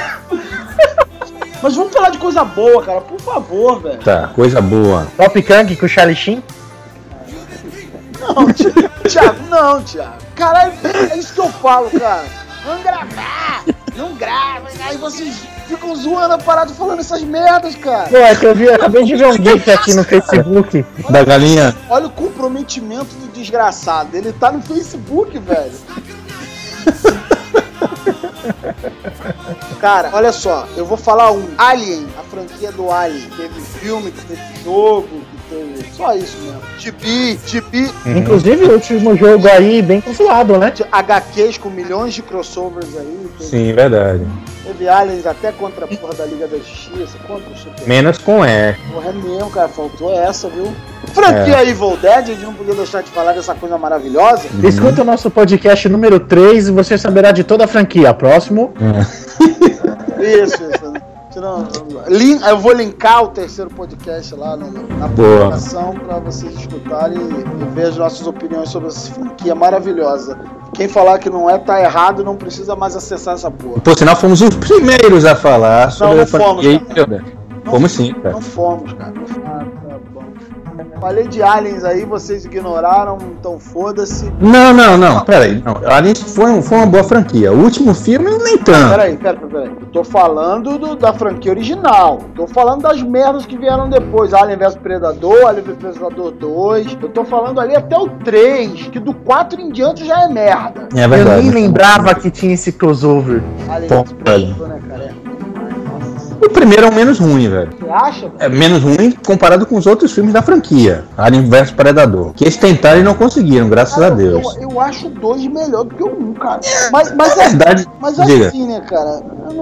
Mas vamos falar de coisa boa, cara. Por favor, velho. Tá, coisa boa. Top Kang com o Charlie Sheen. Não, Thiago, não, Thiago. Caralho, é isso que eu falo, cara. Vamos gravar. Não grava. Aí vocês ficam zoando a parada falando essas merdas, cara. Pô, é que eu acabei de ver um GIF aqui no Facebook. Da galinha. Olha o comprometimento do desgraçado. Ele tá no Facebook, velho. Cara, olha só, eu vou falar Alien, a franquia do Alien. Teve filme, teve jogo, teve... Só isso mesmo. Tibi. Inclusive o último jogo aí, bem consuado, né? HQs com milhões de crossovers aí. Sim, verdade. Teve Aliens até contra a porra da Liga da Justiça, contra o Super. Menos com E. Porra, é mesmo, cara, faltou essa, viu? Franquia Evil Dead, a gente não podia deixar de falar dessa coisa maravilhosa. Escuta o nosso podcast número 3 e você saberá de toda a franquia. Próximo. Isso. Eu vou linkar o terceiro podcast lá na publicação pra vocês escutarem e ver as nossas opiniões sobre essa franquia maravilhosa. Quem falar que não é, tá errado, não precisa mais acessar essa porra. Por sinal, fomos os primeiros a falar sobre a franquia. Fomos sim, cara. Não fomos, cara. Tá bom. Falei de Aliens aí, vocês ignoraram, então foda-se. Não, peraí. Aliens foi uma boa franquia. O último filme, nem tanto. Peraí. Eu tô falando da franquia original. Tô falando das merdas que vieram depois. Alien vs Predador, Alien vs Predador 2. Eu tô falando ali até o 3, que do 4 em diante já é merda. É verdade. Eu nem lembrava que tinha esse crossover. Alien Pô, vs Predador, né, cara? O primeiro é o menos ruim, velho. Você acha? É menos ruim comparado com os outros filmes da franquia. Alien vs Predador. Que eles tentaram e não conseguiram, graças a Deus. Eu acho o 2 melhor do que o 1, cara. Mas É verdade. Mas Diga. assim, né, cara?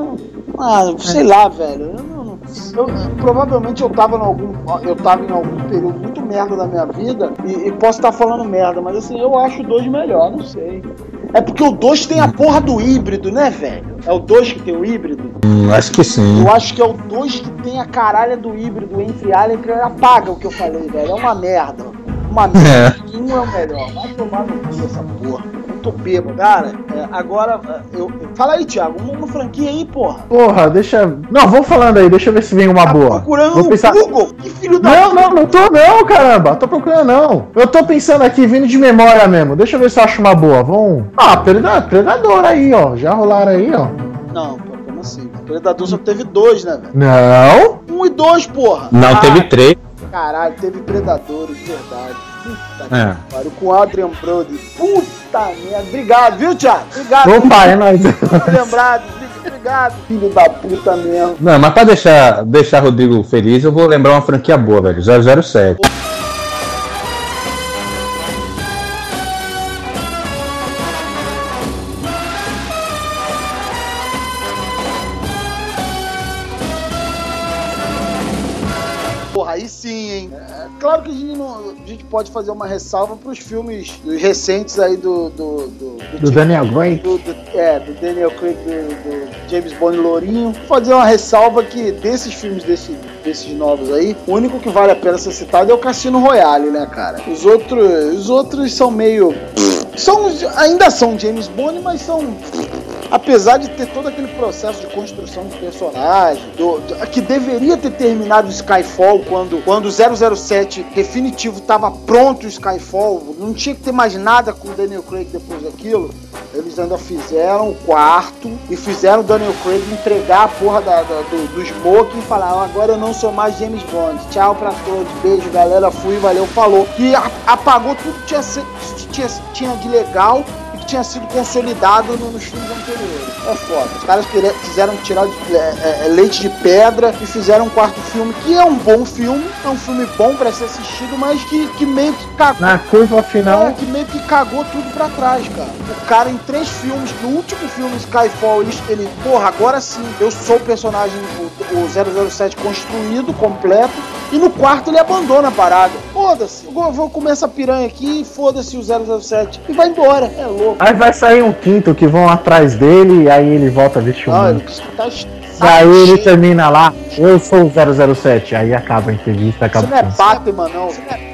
Sei lá, velho. Provavelmente eu tava em algum período muito merda da minha vida e posso estar falando merda, mas assim, eu acho o 2 melhor, não sei. É porque o 2 tem a porra do híbrido, né, velho? É o 2 que tem o híbrido? Acho que sim. Eu acho que é o 2 que tem a caralha do híbrido entre Alien, que apaga o que eu falei, velho. É uma merda. Uma merda. Um é o melhor. Vai tomar no cu essa porra. Eu tô bêbado. Cara, agora... Fala aí, Thiago. Uma franquia aí, porra. Porra, deixa... Não, vamos falando aí. Deixa eu ver se vem uma boa. Procurando Vou no pensar... Google. Que filho da... Não tô não, caramba. Tô procurando não. Eu tô pensando aqui, vindo de memória mesmo. Deixa eu ver se eu acho uma boa. Vamos... Predador aí, ó. Já rolaram aí, ó. Não, pô, como assim? Predador só teve 2, né, velho? Não. 1 e 2, porra. Não, teve 3. Caralho, teve Predadores, verdade. Puta que pariu. Com Adrian Brody. Puta merda. Obrigado, viu, Thiago? Obrigado. Opa, é nóis. Lembrado. Obrigado, filho da puta mesmo. Não, mas pra deixar Rodrigo feliz, eu vou lembrar uma franquia boa, velho. 007. Porra, aí sim, hein? Claro que a gente pode fazer uma ressalva pros filmes recentes aí do Daniel Craig. Do Daniel Craig, do James Bond Lourinho. Vou fazer uma ressalva que desses filmes, desses novos aí, o único que vale a pena ser citado é o Cassino Royale, né, cara? Os outros são meio... ainda são James Bond, mas são... Apesar de ter todo aquele processo de construção de personagem, que deveria ter terminado o Skyfall quando o 007 definitivo estava pronto, o Skyfall, não tinha que ter mais nada com o Daniel Craig depois daquilo. Eles ainda fizeram o quarto e fizeram o Daniel Craig entregar a porra do Smoke e falar: agora eu não sou mais James Bond, tchau pra todos, beijo galera, fui, valeu, falou. Que apagou tudo que tinha de legal e que tinha sido consolidado nos filmes anteriores. É foda. Os caras quiseram tirar leite de pedra e fizeram um quarto filme que é um bom filme, é um filme bom pra ser assistido, mas que meio que cagou. Na curva final. Que meio que cagou tudo pra trás, cara. O cara em 3 filmes, no último filme, Skyfall, ele porra, agora sim, eu sou o personagem, o 007 construído, completo, e no quarto ele abandona a parada. Foda-se, eu vou comer essa piranha aqui, foda-se o 007, e vai embora, é louco. Aí vai sair um quinto que vão atrás dele, e aí ele volta a vestir um. Aí ele termina lá, eu sou o 007, aí acaba a entrevista, acaba. Isso não é Batman, não.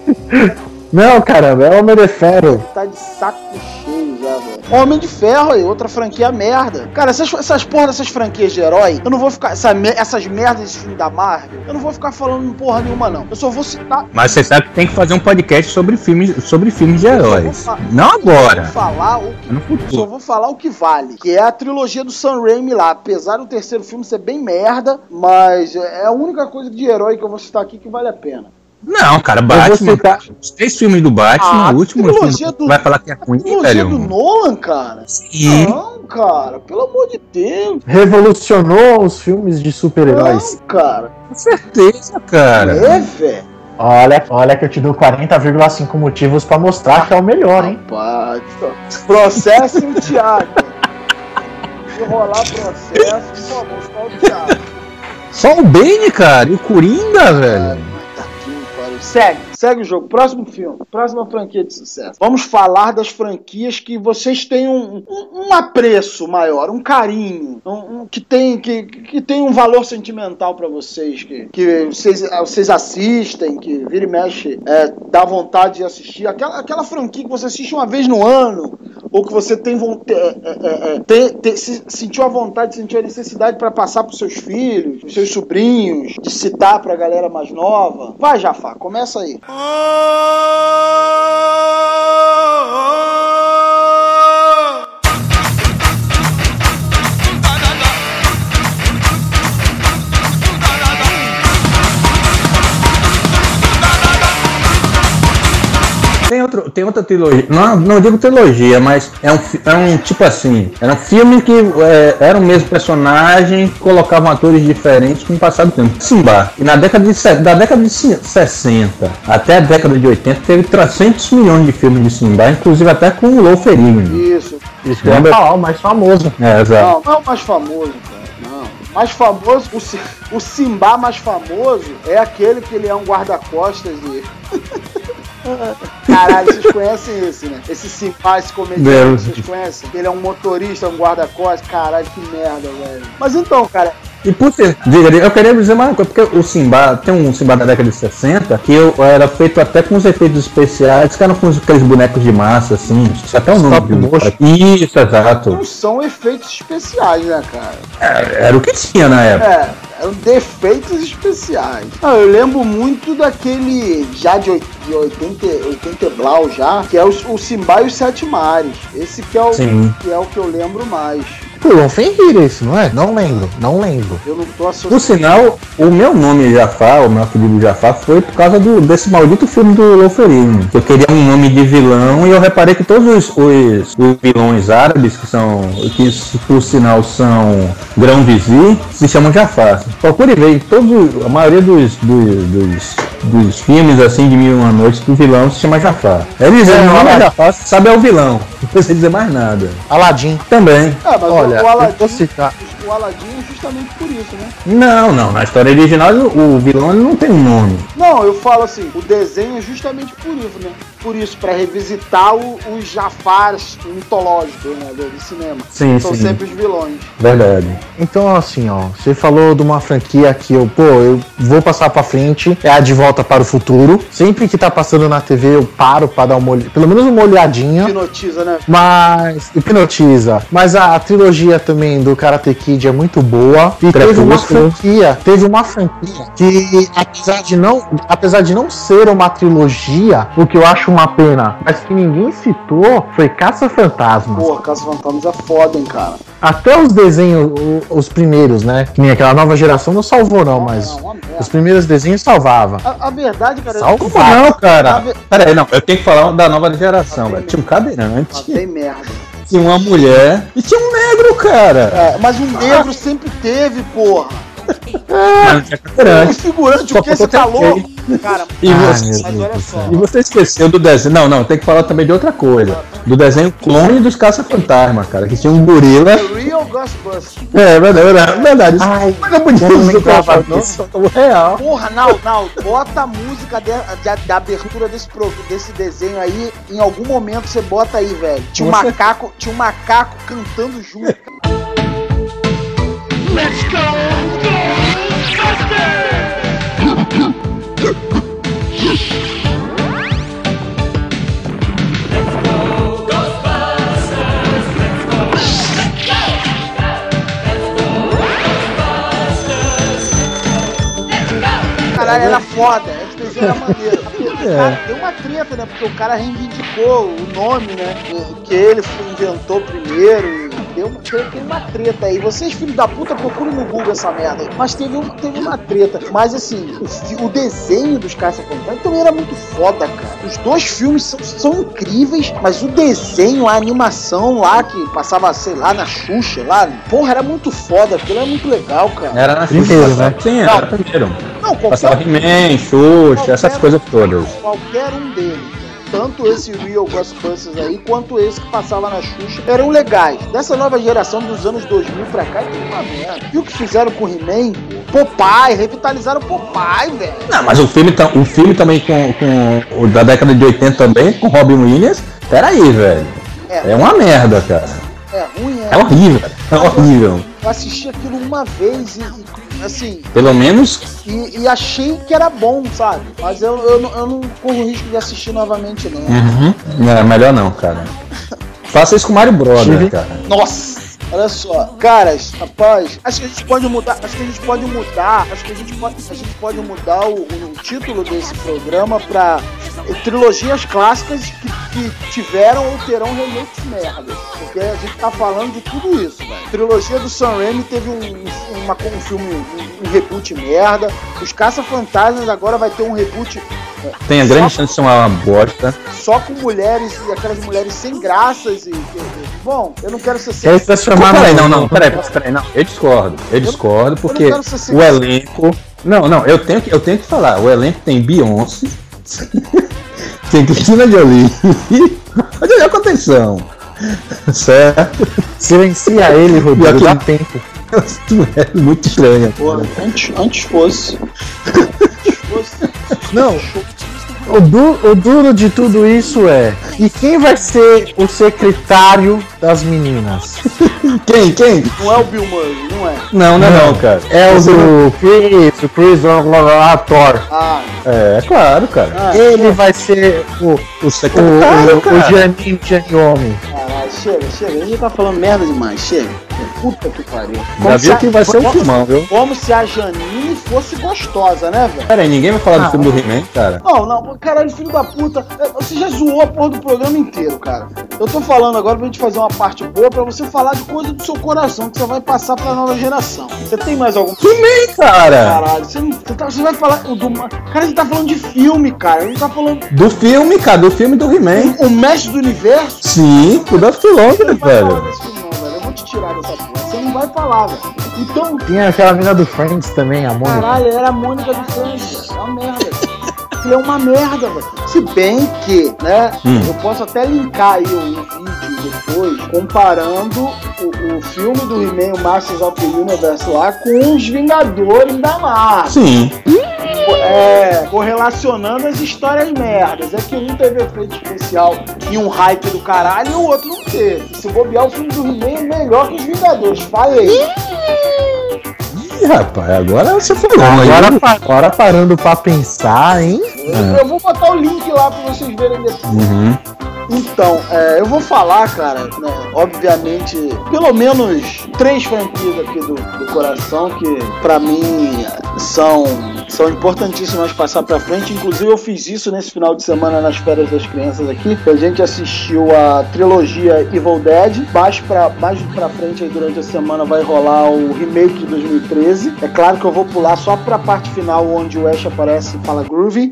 Não, caramba, é Homem de Ferro. Tá de saco cheio já, velho. Homem de Ferro aí, outra franquia merda. Cara, essas porra dessas franquias de herói, eu não vou ficar. Essas merdas desse filme da Marvel, eu não vou ficar falando porra nenhuma, não. Eu só vou citar. Mas você sabe que tem que fazer um podcast sobre filmes de heróis. Não agora. Só vou falar o que vale. Que é a trilogia do Sam Raimi lá. Apesar do terceiro filme ser bem merda, mas é a única coisa de herói que eu vou citar aqui que vale a pena. Não, cara, Batman. Os 3 filmes do Batman, o último filme vai falar que é ruim, velho. A trilogia do Nolan, cara? Sim. Não, cara, pelo amor de Deus. Revolucionou os filmes de super-heróis. Não, cara. Com certeza, cara. É, velho. Olha que eu te dou 40,5 motivos pra mostrar que é o melhor, hein? Rapaz, processo o Thiago. Se rolar processo, por favor, só o Thiago. Só o Bane, cara, e o Coringa, velho. Segue o jogo. Próximo filme. Próxima franquia de sucesso. Vamos falar das franquias que vocês têm um apreço maior, um carinho, que tem um valor sentimental pra vocês, que vocês assistem, que vira e mexe, dá vontade de assistir. Aquela franquia que você assiste uma vez no ano, ou que você tem sentiu a vontade, sentiu a necessidade pra passar pros seus filhos, pros seus sobrinhos, de citar pra galera mais nova. Vai, Jafar, começa aí. Tem outra trilogia, não digo trilogia, mas é um tipo assim, era um filme que era o mesmo personagem, colocavam atores diferentes com o passar do tempo. Simba, e da década de 60 até a década de 80 teve 300 milhões de filmes de Simba, inclusive até com o Lou Ferrigno. Isso é o mais famoso. Exato. Não é o mais famoso, cara. Não. Mais famoso, o Simba mais famoso é aquele que ele é um guarda-costas e... Caralho, vocês conhecem esse, né? Esse Simba, esse comediante, vocês conhecem? Ele é um motorista, um guarda-costas. Caralho, que merda, velho. Mas então, cara... E por ser, eu queria dizer mais uma coisa, porque o Simba, tem um Simba da década de 60 que era feito até com os efeitos especiais, que eram com aqueles bonecos de massa, assim, até o nome do Isso, exato. Não são efeitos especiais, né, cara? Era o que tinha na época. Eram defeitos especiais. Eu lembro muito daquele, já de 80 Blau já, que é o Simba e os Sete Mares. Esse que é o que eu lembro mais. Pulou Fenrir esse, não é? Não lembro. Eu não tô associando. Por sinal, o meu nome Jafar, o meu apelido Jafar, foi por causa desse maldito filme do Lou Ferrigno. Eu queria um nome de vilão e eu reparei que todos os vilões árabes, que por sinal são grão-vizir, se chamam Jafar. Procure ver, a maioria dos filmes assim de Mil e Uma Noites, que o vilão se chama Jafar. Eles dizem, o nome é Jafar, sabe, é o vilão. Não precisa dizer mais nada. Aladdin também. Mas olha, o Aladdin é justamente por isso, né? Não, na história original o vilão ele não tem um nome. Não, eu falo assim, o desenho é justamente por isso, né? Por isso, pra revisitar os Jafars mitológicos, né, do cinema. Sim, São sempre os vilões. Verdade. Então, assim, você falou de uma franquia que eu vou passar pra frente, é a De Volta para o Futuro. Sempre que tá passando na TV, eu paro pra dar pelo menos uma olhadinha. Hipnotiza, né? Hipnotiza. Mas a trilogia também do Karate Kid é muito boa. E teve uma franquia que, apesar de não ser uma trilogia, o que eu acho uma pena, mas que ninguém citou, foi Caça-Fantasmas. Pô, Caça-Fantasmas é foda, hein, cara. Até os desenhos, os primeiros, né? Que nem aquela nova geração não salvou, mas os primeiros desenhos salvava. A verdade, cara... Salvava não, cara. Pera aí, não, eu tenho que falar da nova geração, velho. Tinha um cadeirante. Tem merda. Tinha uma mulher e tinha um negro, cara. Mas um negro sempre teve, porra. Figurante, o que você tá louco? Cara, mas olha só. E você esqueceu do desenho. Não, tem que falar também de outra coisa. Do desenho clone dos Caça-Fantasma, cara. Que tinha um gorila. Real Ghostbusters. Verdade. Ai, mas não podia real. Porra, não. Bota a música da abertura desse desenho aí. Em algum momento você bota aí, velho. Tinha um macaco cantando junto. Let's go, Ghostbusters! caralho, era foda, esse desenho era maneiro. Cara, deu uma treta, né? Porque o cara reivindicou o nome, né? Que ele inventou primeiro. Tem uma treta aí. Vocês, filhos da puta, procurem no Google essa merda aí. Mas teve uma treta. Mas assim, o desenho dos Caça-Fantasmas também era muito foda, cara. Os dois filmes são incríveis, mas o desenho, a animação lá, que passava, sei lá, na Xuxa, lá, porra, era muito foda. Aquilo era muito legal, cara. Era na primeiro, né? Sim, era primeiro. Não, passava He-Man, Xuxa, essas coisas todas. Qualquer um deles. Tanto esse Real Ghostbusters aí, quanto esse que passava na Xuxa, eram legais. Dessa nova geração dos anos 2000 pra cá, tem uma merda. E o que fizeram com o He-Man? Popeye, revitalizaram o Popeye, velho. Não, mas o filme também com o da década de 80 também, com Robin Williams, peraí, velho. É uma merda, cara. É ruim, é horrível, é horrível. Eu assisti aquilo uma vez e assim... Pelo menos... E achei que era bom, sabe? Mas eu não corro risco de assistir novamente, não. Uhum. É, melhor não, cara. Faça isso com o Mario Brother, cara. Nossa! Olha só, caras, rapaz, acho que a gente pode mudar o título desse programa pra trilogias clássicas que tiveram ou terão remakes merda. Porque a gente tá falando de tudo isso, velho. A trilogia do Sam Raimi teve um filme, um reboot merda. Os Caça-Fantasmas agora vai ter um reboot. Tem a grande chance de ser uma bosta. Só com mulheres e aquelas mulheres sem graças bom, eu não quero ser Peraí, não. Eu discordo porque o elenco... Não, eu tenho que falar. O elenco tem Beyoncé, tem Cristina Jolie. Olha a atenção. Certo? Silencia ele, Rodrigo, dá tempo. Tu é muito estranha. Pô, antes fosse. Não. O duro de tudo isso é... E quem vai ser o secretário das meninas? Quem? Não é o Bill Murray, não é? Não, cara. É o do Chris Thor. É claro, cara. Ele vai ser o secretário, o Gianni Homem. Caralho, chega. A gente tá falando merda demais, chega. Puta que pariu. Já viu que vai ser um filmão, viu? Como se a Janine fosse gostosa, né, velho? Peraí, ninguém vai falar do filme do He-Man, cara? Não, caralho, filho da puta. Você já zoou a porra do programa inteiro, cara. Eu tô falando agora pra gente fazer uma parte boa pra você falar de coisa do seu coração, que você vai passar pra nova geração. Você tem mais algum... He-Man, cara! Caralho, você vai falar do... Cara, a gente tá falando de filme, cara. A gente tá falando... Do filme, cara, do filme do He-Man. O Mestre do Universo? Sim, o Duff Longren, velho. Eu vou te tirar dessa porra. Você não vai falar, velho. Então... Tinha aquela mina do Friends também, a Mônica. Caralho, era a Mônica do Friends, velho. É uma merda. É uma merda, velho. Se bem que, né, eu posso até linkar aí o vídeo depois, comparando o filme do He-Man, o Masters of the Universe lá, com os Vingadores da Marvel. Sim. Correlacionando as histórias merdas. É que um teve efeito especial e um hype do caralho e o outro não teve. Se bobear, o filme do He-Man é melhor que os Vingadores. Fala aí. Rapaz, agora você falou. Agora parando pra pensar, hein? Eu vou botar o link lá pra vocês verem depois. Então, eu vou falar, cara, né, obviamente, pelo menos 3 franquias aqui do coração que, pra mim, são importantíssimas passar pra frente. Inclusive, eu fiz isso nesse final de semana nas férias das crianças aqui. A gente assistiu a trilogia Evil Dead. Mais pra frente, aí, durante a semana, vai rolar o remake de 2013. É claro que eu vou pular só pra parte final, onde o Ash aparece e fala Groovy.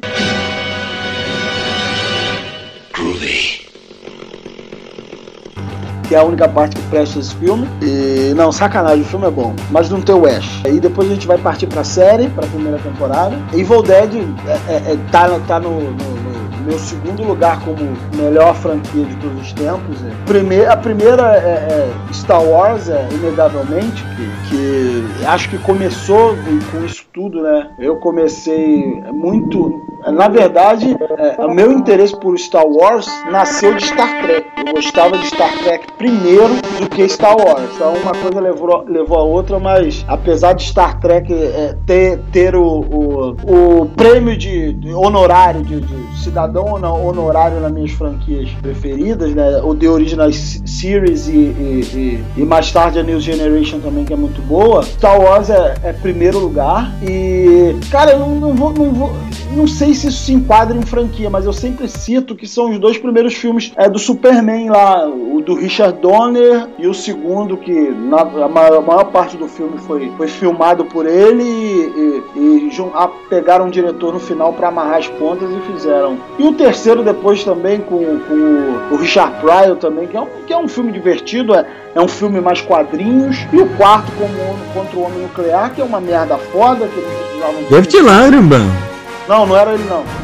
Que é a única parte que presta esse filme. E não, sacanagem, o filme é bom, mas não tem o Ash. Aí depois a gente vai partir pra série, pra primeira temporada. Evil Dead tá no meu segundo lugar como melhor franquia de todos os tempos. A primeira é Star Wars, inegavelmente, que acho que começou com isso tudo, né? Eu comecei muito... Na verdade, o meu interesse por Star Wars nasceu de Star Trek. Eu gostava de Star Trek primeiro do que Star Wars. Então uma coisa levou a outra, mas apesar de Star Trek ter o prêmio de honorário, de cidadão honorário nas minhas franquias preferidas, né? O The Original Series e mais tarde a New Generation também, que é muito boa, Star Wars é primeiro lugar. E, cara, eu não sei se isso se enquadra em franquia, mas eu sempre cito que são os 2 primeiros filmes do Superman lá, o do Richard Donner e o segundo, que a maior parte do filme foi filmado por ele e pegaram um diretor no final para amarrar as pontas e fizeram. E o terceiro depois também com o Richard Pryor também, que é um filme divertido, é um filme mais quadrinhos. E o quarto contra o Homem Nuclear, que é uma merda foda, que eles precisavam... David Langerman. Não era ele não.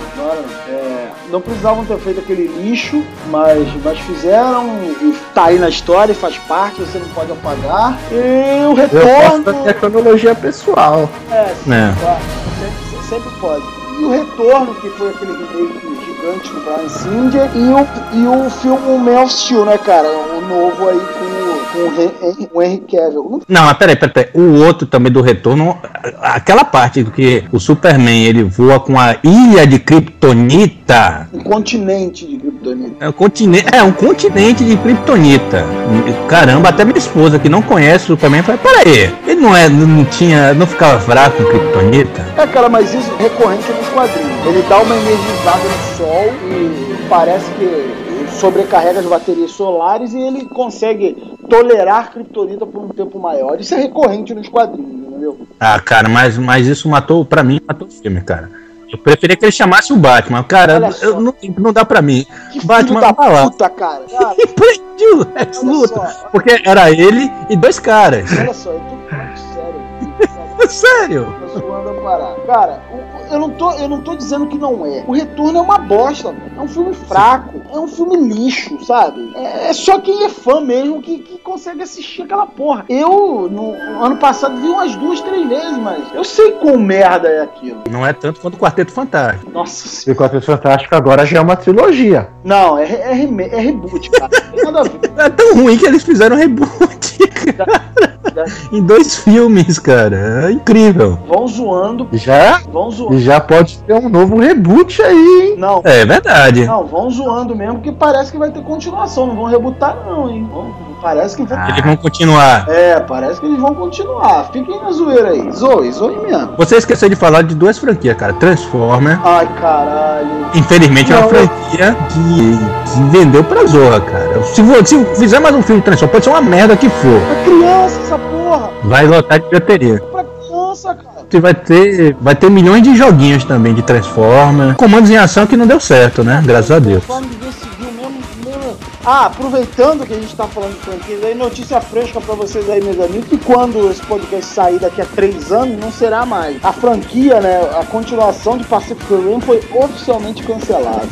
Não precisavam ter feito aquele lixo, mas fizeram, e tá aí na história e faz parte, você não pode apagar. E o retorno... É cronologia pessoal. Sempre pode. E o retorno, que foi aquele remake gigante do Bryan Singer, e o filme Man of Steel, né, cara? O novo aí com o Henry Cavill. Não, mas peraí. O outro também do retorno, aquela parte que o Superman, ele voa com a ilha de Kryptonita. Um continente de Kryptonita. É um continente de Kryptonita. Caramba, até minha esposa, que não conhece o Superman, fala, peraí, ele não ficava fraco com Kryptonita? Cara, mas isso é recorrente nos quadrinhos. Ele dá uma energizada no sol e parece que sobrecarrega as baterias solares e ele consegue tolerar Kryptonita por um tempo maior. Isso é recorrente nos quadrinhos, entendeu? Ah, cara, mas isso matou o filme, cara. Eu preferia que ele chamasse o Batman. Cara, não dá pra mim. Que Batman filho da lá. puta, cara. Prendi o Lex Luthor. Porque era ele e 2 caras. Olha só, eu tô falando sério. Sério? Eu tô zoando a parar. Cara, eu não tô dizendo que não é. O Retorno é uma bosta, mano. É um filme fraco. É um filme lixo, sabe? É só quem é fã mesmo que consegue assistir aquela porra. Eu, no ano passado, vi umas 2, 3 vezes, mas eu sei quão merda é aquilo. Não é tanto quanto o Quarteto Fantástico. Nossa. E o Quarteto Fantástico agora já é uma trilogia. Não, é reboot, cara. Não tem nada a ver. É tão ruim que eles fizeram reboot, cara. Em 2 filmes, cara. É incrível. Vão zoando. Vão zoando. E já pode ter um novo reboot aí, hein? Não. É verdade. Não, vão zoando mesmo, porque parece que vai ter continuação. Não vão rebootar, não, hein? Parece que vão. Eles vão continuar. Parece que eles vão continuar. Fiquem na zoeira aí. Zoe mesmo. Você esqueceu de falar de 2 franquias, cara. Transformer. Ai, caralho. Infelizmente é uma franquia que vendeu pra Zorra, cara. Se fizer mais um filme de Transformer, pode ser uma merda que for. Pra criança, essa porra. Vai lotar de bilheteria. Pra criança, cara. Vai ter milhões de joguinhos também de Transformer. Comandos em ação que não deu certo, né? Graças a Deus. Aproveitando que a gente tá falando de franquias aí, notícia fresca pra vocês aí, meus amigos, que quando esse podcast sair daqui a 3 anos, não será mais. A franquia, né, a continuação de Pacific Rim foi oficialmente cancelada.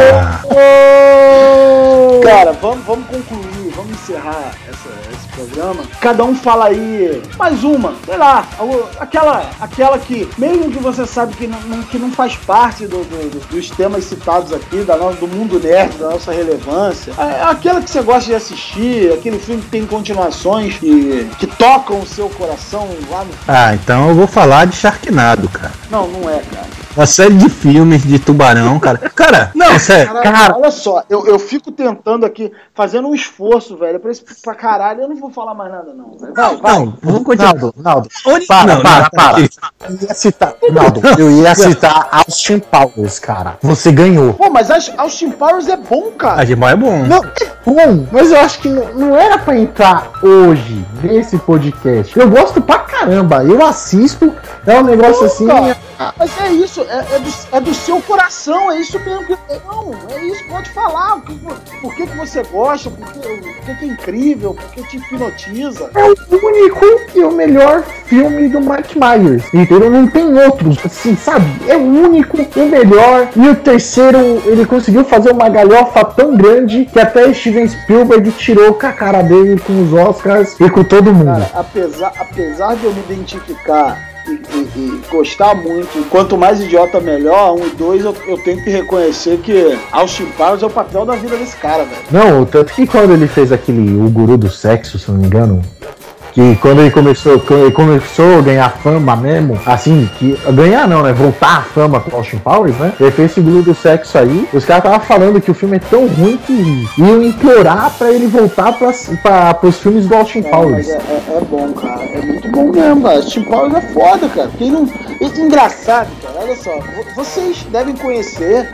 Cara, vamos concluir, vamos encerrar esse programa. Cada um fala aí mais uma, sei lá, aquela que, mesmo que você sabe que não faz parte dos temas citados aqui, do mundo nerd, da nossa relevância, aquela que você gosta de assistir, aquele filme que tem continuações que tocam o seu coração lá no... Então eu vou falar de Sharknado, cara. Não é, cara. Uma série de filmes de tubarão, cara. Cara, não, sério. Cara, olha só, eu fico tentando aqui, fazendo um esforço, velho, pra caralho, eu não vou falar mais nada, não, velho. Vai. Não, vamos continuar. Naldo, Para. Eu ia citar Austin Powers, cara. Você ganhou. Pô, mas Austin Powers é bom, cara. A Gemma é bom. Não, é bom, mas eu acho que não era pra entrar hoje nesse podcast. Eu gosto pra caramba, eu assisto, é um negócio assim... Mas é isso, é do seu coração, é isso mesmo que... Não, é isso, pode falar. Por que você gosta, por que é incrível, por que te hipnotiza. É o único e o melhor filme do Mike Myers, entendeu? Não tem outros, assim, sabe? É o único, o melhor. E o terceiro, ele conseguiu fazer uma galhofa tão grande que até Steven Spielberg tirou com a cara dele, com os Oscars e com todo mundo. Cara, apesar de eu me identificar e gostar muito, quanto mais idiota melhor, 1 e 2, eu tenho que reconhecer que Austin Powers é o papel da vida desse cara, velho. Não, tanto que quando ele fez o Guru do Sexo, se não me engano, que quando ele começou a ganhar fama mesmo, assim, que ganhar não, né? Voltar à fama com Austin Powers, né? Ele fez esse Glu do Sexo aí. Os caras estavam falando que o filme é tão ruim que iam implorar pra ele voltar pros filmes do Austin Powers. É bom, cara. É muito bom mesmo, cara. Austin Powers é foda, cara. Quem não... Engraçado, cara. Olha só. Vocês devem conhecer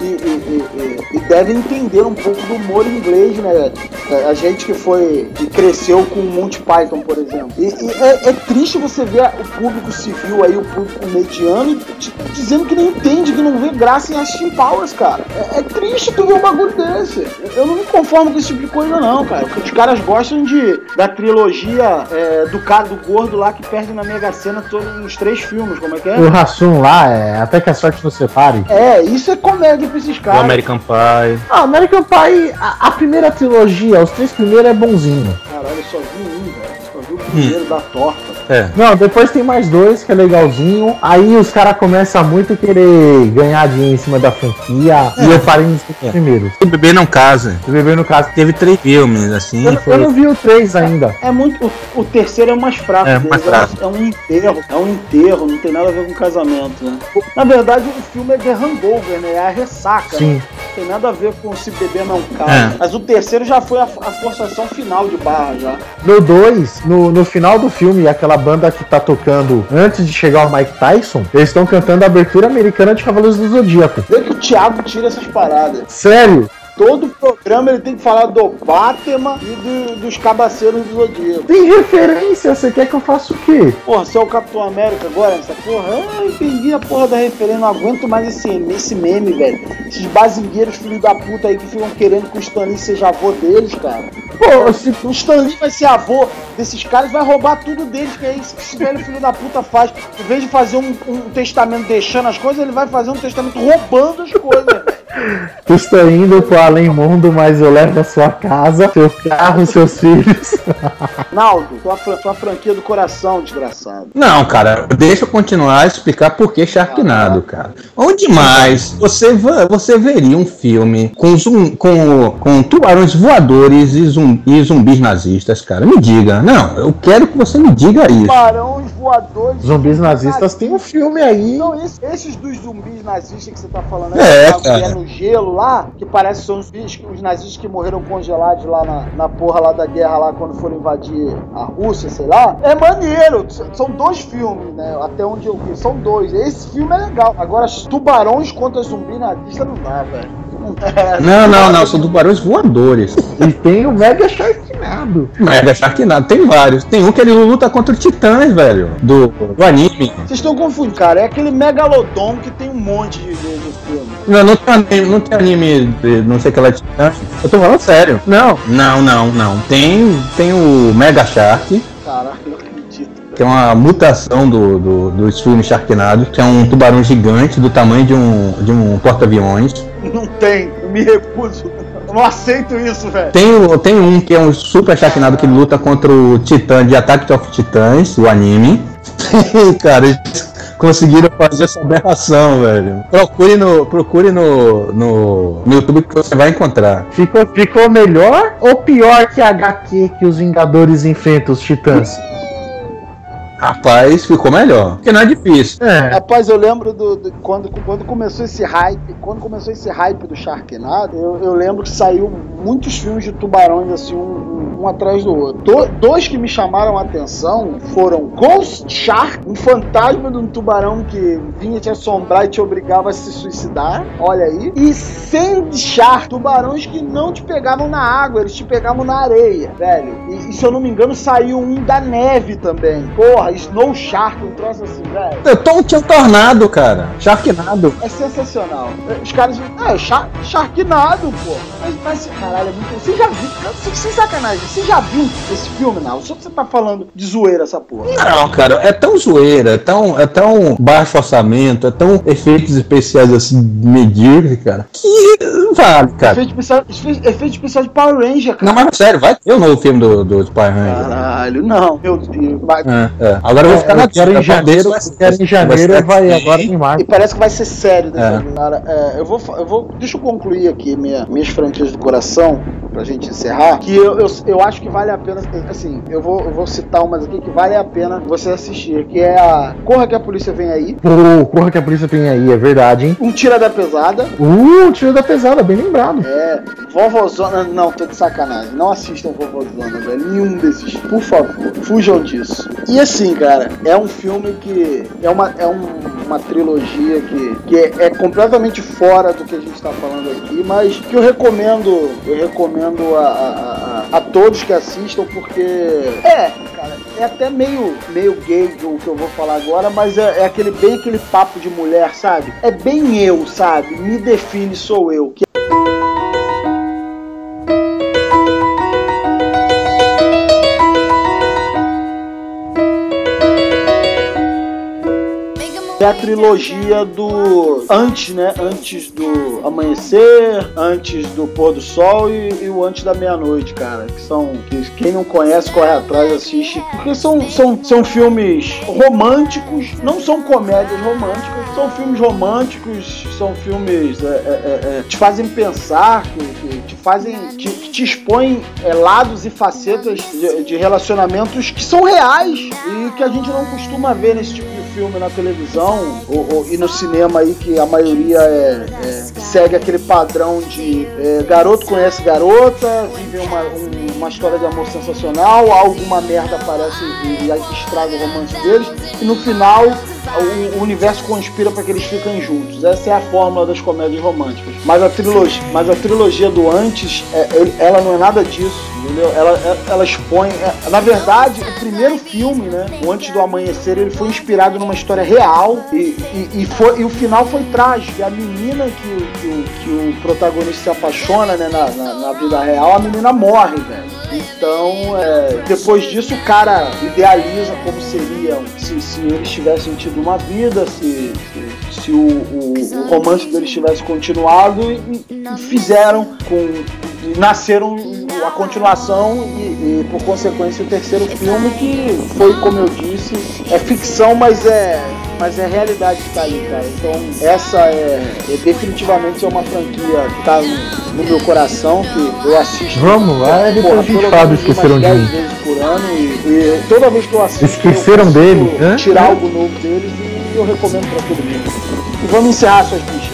e devem entender um pouco do humor inglês, né? A gente que cresceu com o Monty Python, por exemplo. E é triste você ver o público civil aí, o público mediano, dizendo que não entende, que não vê graça em Austin Powers, cara. É triste tu ver um bagulho desse. Eu não me conformo com esse tipo de coisa, não, cara. Porque os caras gostam da trilogia do cara, do gordo lá que perde na Mega Sena todos os 3 filmes, como é que é? O Hassum lá, até que a sorte nos separe. Isso é comédia pra esses caras. O American Pie. American Pie, a primeira trilogia, os 3 primeiros é bonzinho. Caralho, eu só vi um, velho. Só vi o primeiro da torta. Não, depois tem mais 2 que é legalzinho. Aí os caras começam muito a querer ganhar dinheiro em cima da franquia. E eu parei nos 3 primeiros. O Bebê Não Casa. O Bebê no caso Teve 3 filmes, assim. eu não vi o 3 ainda. É muito. O terceiro é o mais fraco deles. mais fraco. É um enterro, não tem nada a ver com casamento, né? Na verdade, o filme é The Hangover, né? É a ressaca. Sim. Né? Não tem nada a ver com Se Beber Não Casa. Mas o terceiro já foi a forçação final de barra já. No 2, no final do filme, aquela banda que tá tocando antes de chegar o Mike Tyson, eles estão cantando a abertura americana de Cavaleiros do Zodíaco. Vê que o Thiago tira essas paradas. Sério? Todo programa ele tem que falar do Batman e dos Cabaceiros do Zodíaco. Tem referência, você quer que eu faça o quê? Porra, você é o Capitão América agora, essa porra? Eu entendi a porra da referência, não aguento mais esse meme, velho. Esses bazingueiros filhos da puta aí que ficam querendo que o Stan Lee seja avô deles, cara. Pô, se o Stan Lee vai ser avô desses caras, vai roubar tudo deles, que é isso que esse velho filho da puta faz. Em vez de fazer um testamento deixando as coisas, ele vai fazer um testamento roubando as coisas. Estou indo pro além mundo, mas eu levo a sua casa, seu carro, seus filhos. Naldo, tua franquia do coração, desgraçado. Não, cara, deixa eu continuar a explicar por que Sharknado, cara. Onde mais você veria um filme com tubarões voadores e zumbis nazistas, cara? Me diga. Não, eu quero que você me diga isso. Tubarões voadores. Zumbis nazistas tem um filme aí. Não, esses dos zumbis nazistas que você tá falando aí, que é no gelo lá, que parece que são os nazistas que morreram congelados lá na porra lá da guerra lá quando foram invadir a Rússia, sei lá. É maneiro. São 2 filmes, né? Até onde eu vi. São 2. Esse filme é legal. Agora, tubarões contra zumbis nazistas não dá, velho. Não, são tubarões voadores. E tem o Mega Sharknado. Mega Sharknado, tem vários. Tem um que ele luta contra os titãs, velho, do anime. Vocês estão confundindo, cara. É aquele Megalodon que tem um monte de filme. Não tem anime, não sei o que lá de titã. Eu tô falando sério. Não. Tem o Mega Shark. Caraca, eu acredito. Que é uma mutação dos filmes Sharknado, que é um tubarão gigante do tamanho de um porta-aviões. Não tem, eu me recuso. Eu não aceito isso, velho. Tem um que é um super Sharknado que luta contra o Titã de Attack of Titans, o anime. Cara, eles conseguiram fazer essa aberração, velho. Procure no YouTube que você vai encontrar. Ficou melhor ou pior que a HQ que os Vingadores enfrentam os Titãs? Rapaz, ficou melhor. Porque não é difícil. Rapaz, eu lembro quando começou esse hype. Quando começou esse hype do Sharknado, eu lembro que saiu muitos filmes de tubarões, assim, um atrás do outro. 2 que me chamaram a atenção foram Ghost Shark, um fantasma de um tubarão que vinha te assombrar e te obrigava a se suicidar. Olha aí. E Sand Shark, tubarões que não te pegavam na água, eles te pegavam na areia, velho. E se eu não me engano, saiu um da neve também. Porra, Snow Shark, um troço assim, velho. Tinha um tornado, cara. Sharknado. É sensacional. Os caras dizem, Sharknado, pô. Mas caralho, é muito... Você já viu? Sem sacanagem, você já viu esse filme, não? Só que você tá falando de zoeira essa porra. Não, cara, é tão zoeira, é tão baixo orçamento, é tão efeitos especiais assim, medíocres, cara, que vale, cara. Efeito especial de Power Ranger, cara. Não, mas sério, vai ter um novo filme do Power Ranger. Caralho, não, meu Deus. Agora eu vou ficar na quero em janeiro, vai agora em março. E parece que vai ser sério dessa vez, cara. Deixa eu concluir aqui minhas franquias do coração. pra gente encerrar, que eu acho que vale a pena, assim, eu vou citar umas aqui que vale a pena você assistir, que é a Corra que a Polícia Vem Aí. Corra que a Polícia Vem Aí, é verdade, hein? Um Tira da Pesada. Tira da Pesada, bem lembrado. Vovozona, não, tô de sacanagem, não assistam Vovozona, velho, nenhum desses, por favor, fujam disso. E assim, cara, é um filme que é uma trilogia que é completamente fora do que a gente tá falando aqui, mas que eu recomendo a todos que assistam, porque cara, é até meio gay o que eu vou falar agora, mas é aquele papo de mulher, sabe? É bem eu, sabe? Me define, sou eu. É a trilogia do antes do amanhecer, antes do pôr do sol e o antes da meia-noite, cara. Que quem não conhece, corre atrás, assiste. Porque são filmes românticos, não são comédias românticas, são filmes românticos, são filmes que te fazem pensar, que te expõem lados e facetas de relacionamentos que são reais e que a gente não costuma ver nesse tipo de filme na televisão e no cinema aí, que a maioria segue aquele padrão de garoto conhece garota, vive uma história de amor sensacional, alguma merda aparece e estraga o romance deles, e no final o universo conspira para que eles fiquem juntos. Essa é a fórmula das comédias românticas. Mas a trilogia do antes, ela não é nada disso, entendeu? Ela expõe... na verdade, o primeiro filme, né, o Antes do Amanhecer, ele foi inspirado numa história real e o final foi trágico. A menina que o protagonista se apaixona, né, na vida real, a menina morre, velho. Então, depois disso, o cara idealiza como seria se eles tivessem tido uma vida, se o romance deles tivesse continuado, e nasceram a continuação e por consequência o terceiro filme, que foi, como eu disse, é ficção, mas é realidade que tá aí, cara. Então essa definitivamente é uma franquia que tá no meu coração, que eu assisto. Vamos lá, depois a gente fala do Esqueceram de Mim. 10 vezes por ano e toda vez que eu assisto, Esqueceram dele, tirar algo novo deles, e eu recomendo pra todo mundo. E vamos encerrar suas fichas.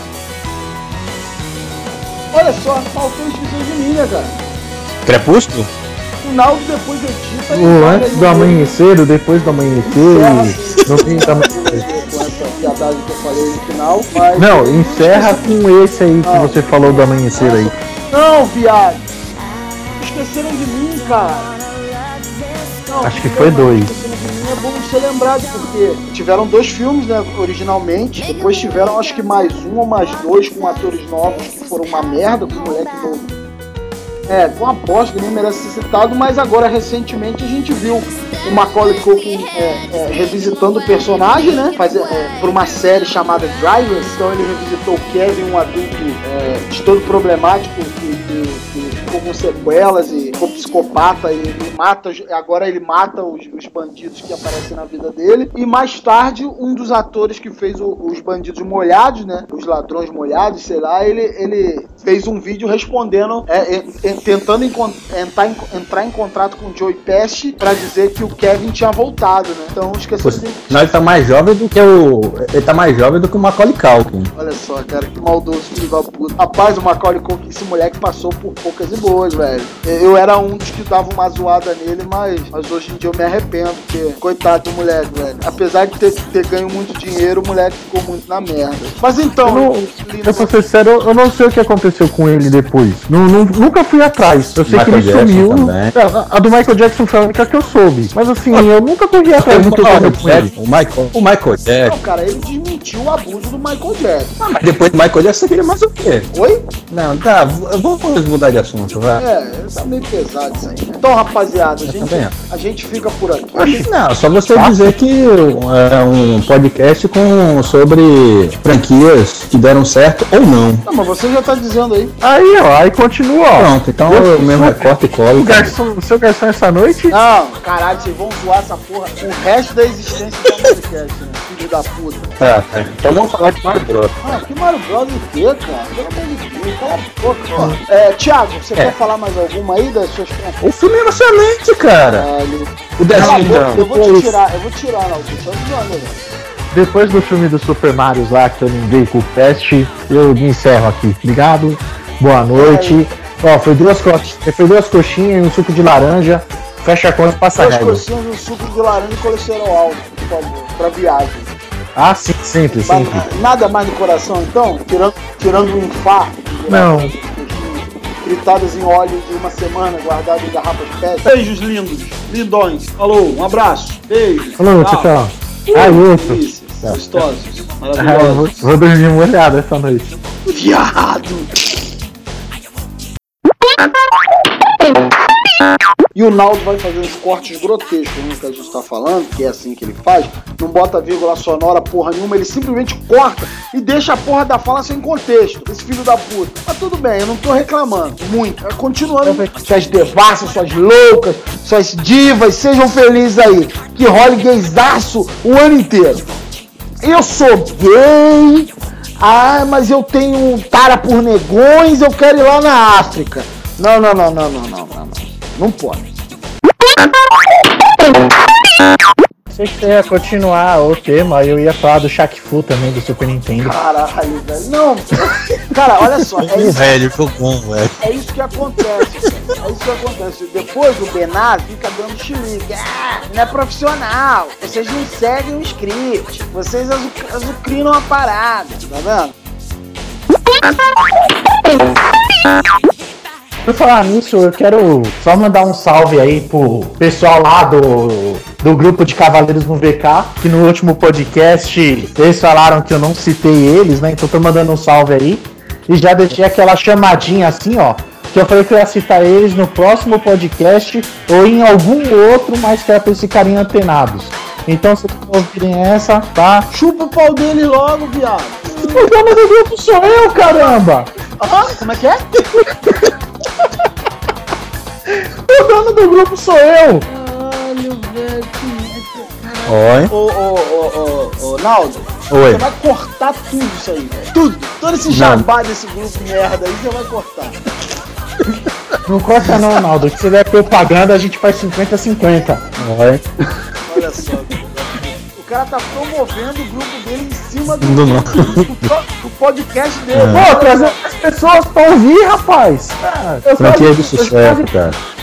Olha só, faltou Esqueceram de Mim, né, cara? Crepúsculo? Final depois edita. O antes do amanhecer, o depois do amanhecer. Não tem com essa piadagem que eu falei no final. Mas não, encerra com esse aí que você falou do amanhecer aí. Não, viado. Esqueceram de Mim, cara. Não, acho que foi 2. Esqueceram de Mim é bom ser lembrado, porque tiveram 2 filmes, né, originalmente. Depois tiveram, acho que mais um ou mais 2 com atores novos que foram uma merda, com o moleque novo. Com uma aposta que nem merece ser citado, mas agora recentemente a gente viu o Macaulay Culkin revisitando o personagem, né? Por uma série chamada Drivers. Então ele revisitou o Kevin, um adulto de todo problemático, que ficou com sequelas e ficou psicopata e agora ele mata os bandidos que aparecem na vida dele. E mais tarde, um dos atores que fez os bandidos molhados, né? Os ladrões molhados, sei lá, ele fez um vídeo respondendo, tentando entrar em contato com o Joey Pesci pra dizer que o Kevin tinha voltado, né? Então esqueci de... Não, ele tá mais jovem do que o Macaulay Culkin. Olha só, cara, que maldoso, filho da puta. Rapaz, o Macaulay Culkin, esse moleque passou por poucas e boas, velho. Eu era um dos que dava uma zoada nele, mas hoje em dia eu me arrependo, porque coitado do moleque, velho. Apesar de ter ganho muito dinheiro, o moleque ficou muito na merda. Mas então... Eu sou sincero, eu não sei o que aconteceu com ele depois. Nunca fui atrás. Eu sei que ele sumiu. A do Michael Jackson foi a única que eu soube. Mas assim, eu nunca corri atrás do que ocorreu com ele. O Michael Jackson. Não, cara, ele desmentiu o abuso do Michael Jackson. Mas depois do Michael Jackson, você queria mais o quê? Oi? Não, tá, vamos mudar de assunto, vai. Tá meio pesado isso aí. Então, rapaziada, a gente fica por aqui. Não, só você dizer que é um podcast sobre franquias que deram certo ou não. Não, mas você já tá dizendo aí. Aí continua, ó. Pronto, então eu mesmo recorto e colo. O seu garçom essa noite? Não, caralho, vocês vão zoar essa porra o resto da existência do podcast, né? Filho da puta. Tá. Então vamos falar de Mario Bros. Ah, que Mario Bros o quê, cara? Pelo amor de Deus, cala a boca. Thiago, você quer falar mais alguma aí das suas preferências? O filme é emocionante, cara. O Cala a desenho boca, não. eu vou tirar, não, só zoando, Depois do filme do Super Mario lá, que eu lembrei com o Pest, eu me encerro aqui. Obrigado, boa noite. Ó, foi duas coxinhas e um suco de laranja. Fecha a conta e passa a régua. 2 coxinhas, um suco de laranja e colesterol alto, por favor, pra viagem. Ah, sim, sempre. Nada mais no coração, então? Tirando um infarto? Não. Fritadas em óleo de uma semana, guardado em garrafas de PET. Beijos lindos, lindões. Falou, um abraço, beijo. Falou, tchau. Ai, outro. Delícias, gostosos, Ah, maravilhosos. vou dormir molhado essa noite. Viado! E o Naldo vai fazer uns cortes grotescos no que a gente tá falando, que é assim que ele faz, não bota vírgula sonora porra nenhuma, ele simplesmente corta e deixa a porra da fala sem contexto, esse filho da puta. Mas tudo bem, eu não tô reclamando, muito. Continuando, suas devassas, suas loucas, suas divas, sejam felizes aí, que role gaysaço o ano inteiro. Eu sou gay, mas eu tenho tara por negões, eu quero ir lá na África. Não. Não pode. Se você ia continuar o tema, eu ia falar do Shaq Fu também, do Super Nintendo. Caralho, velho. Não, cara, olha só. Velho, ficou bom, velho. É isso que acontece. Depois o Benaz fica dando chilique. Não é profissional. Vocês não seguem o script. Vocês azucrinam a parada. Tá vendo? Por falar nisso, eu quero só mandar um salve aí pro pessoal lá do grupo de Cavaleiros no VK, que no último podcast eles falaram que eu não citei eles, né? Então tô mandando um salve aí. E já deixei aquela chamadinha assim, ó, que eu falei que eu ia citar eles no próximo podcast ou em algum outro, mas que é pra esse carinho antenados. Então, se vocês ouvirem essa, tá? Chupa o pau dele logo, viado. O dono do grupo sou eu, caramba! Como é que é? O dono do grupo sou eu! Caralho, velho. Oi. Ô, Naldo. Oi. Você vai cortar tudo isso aí, velho. Tudo. Todo esse jabá desse grupo merda aí, você vai cortar. Não corta não, Naldo. Se tiver propaganda, a gente faz 50-50. Oi. Olha só. O cara tá promovendo o grupo dele em cima do podcast dele. Pô, trazer as pessoas pra ouvir, rapaz. Franquia de sucesso, cara.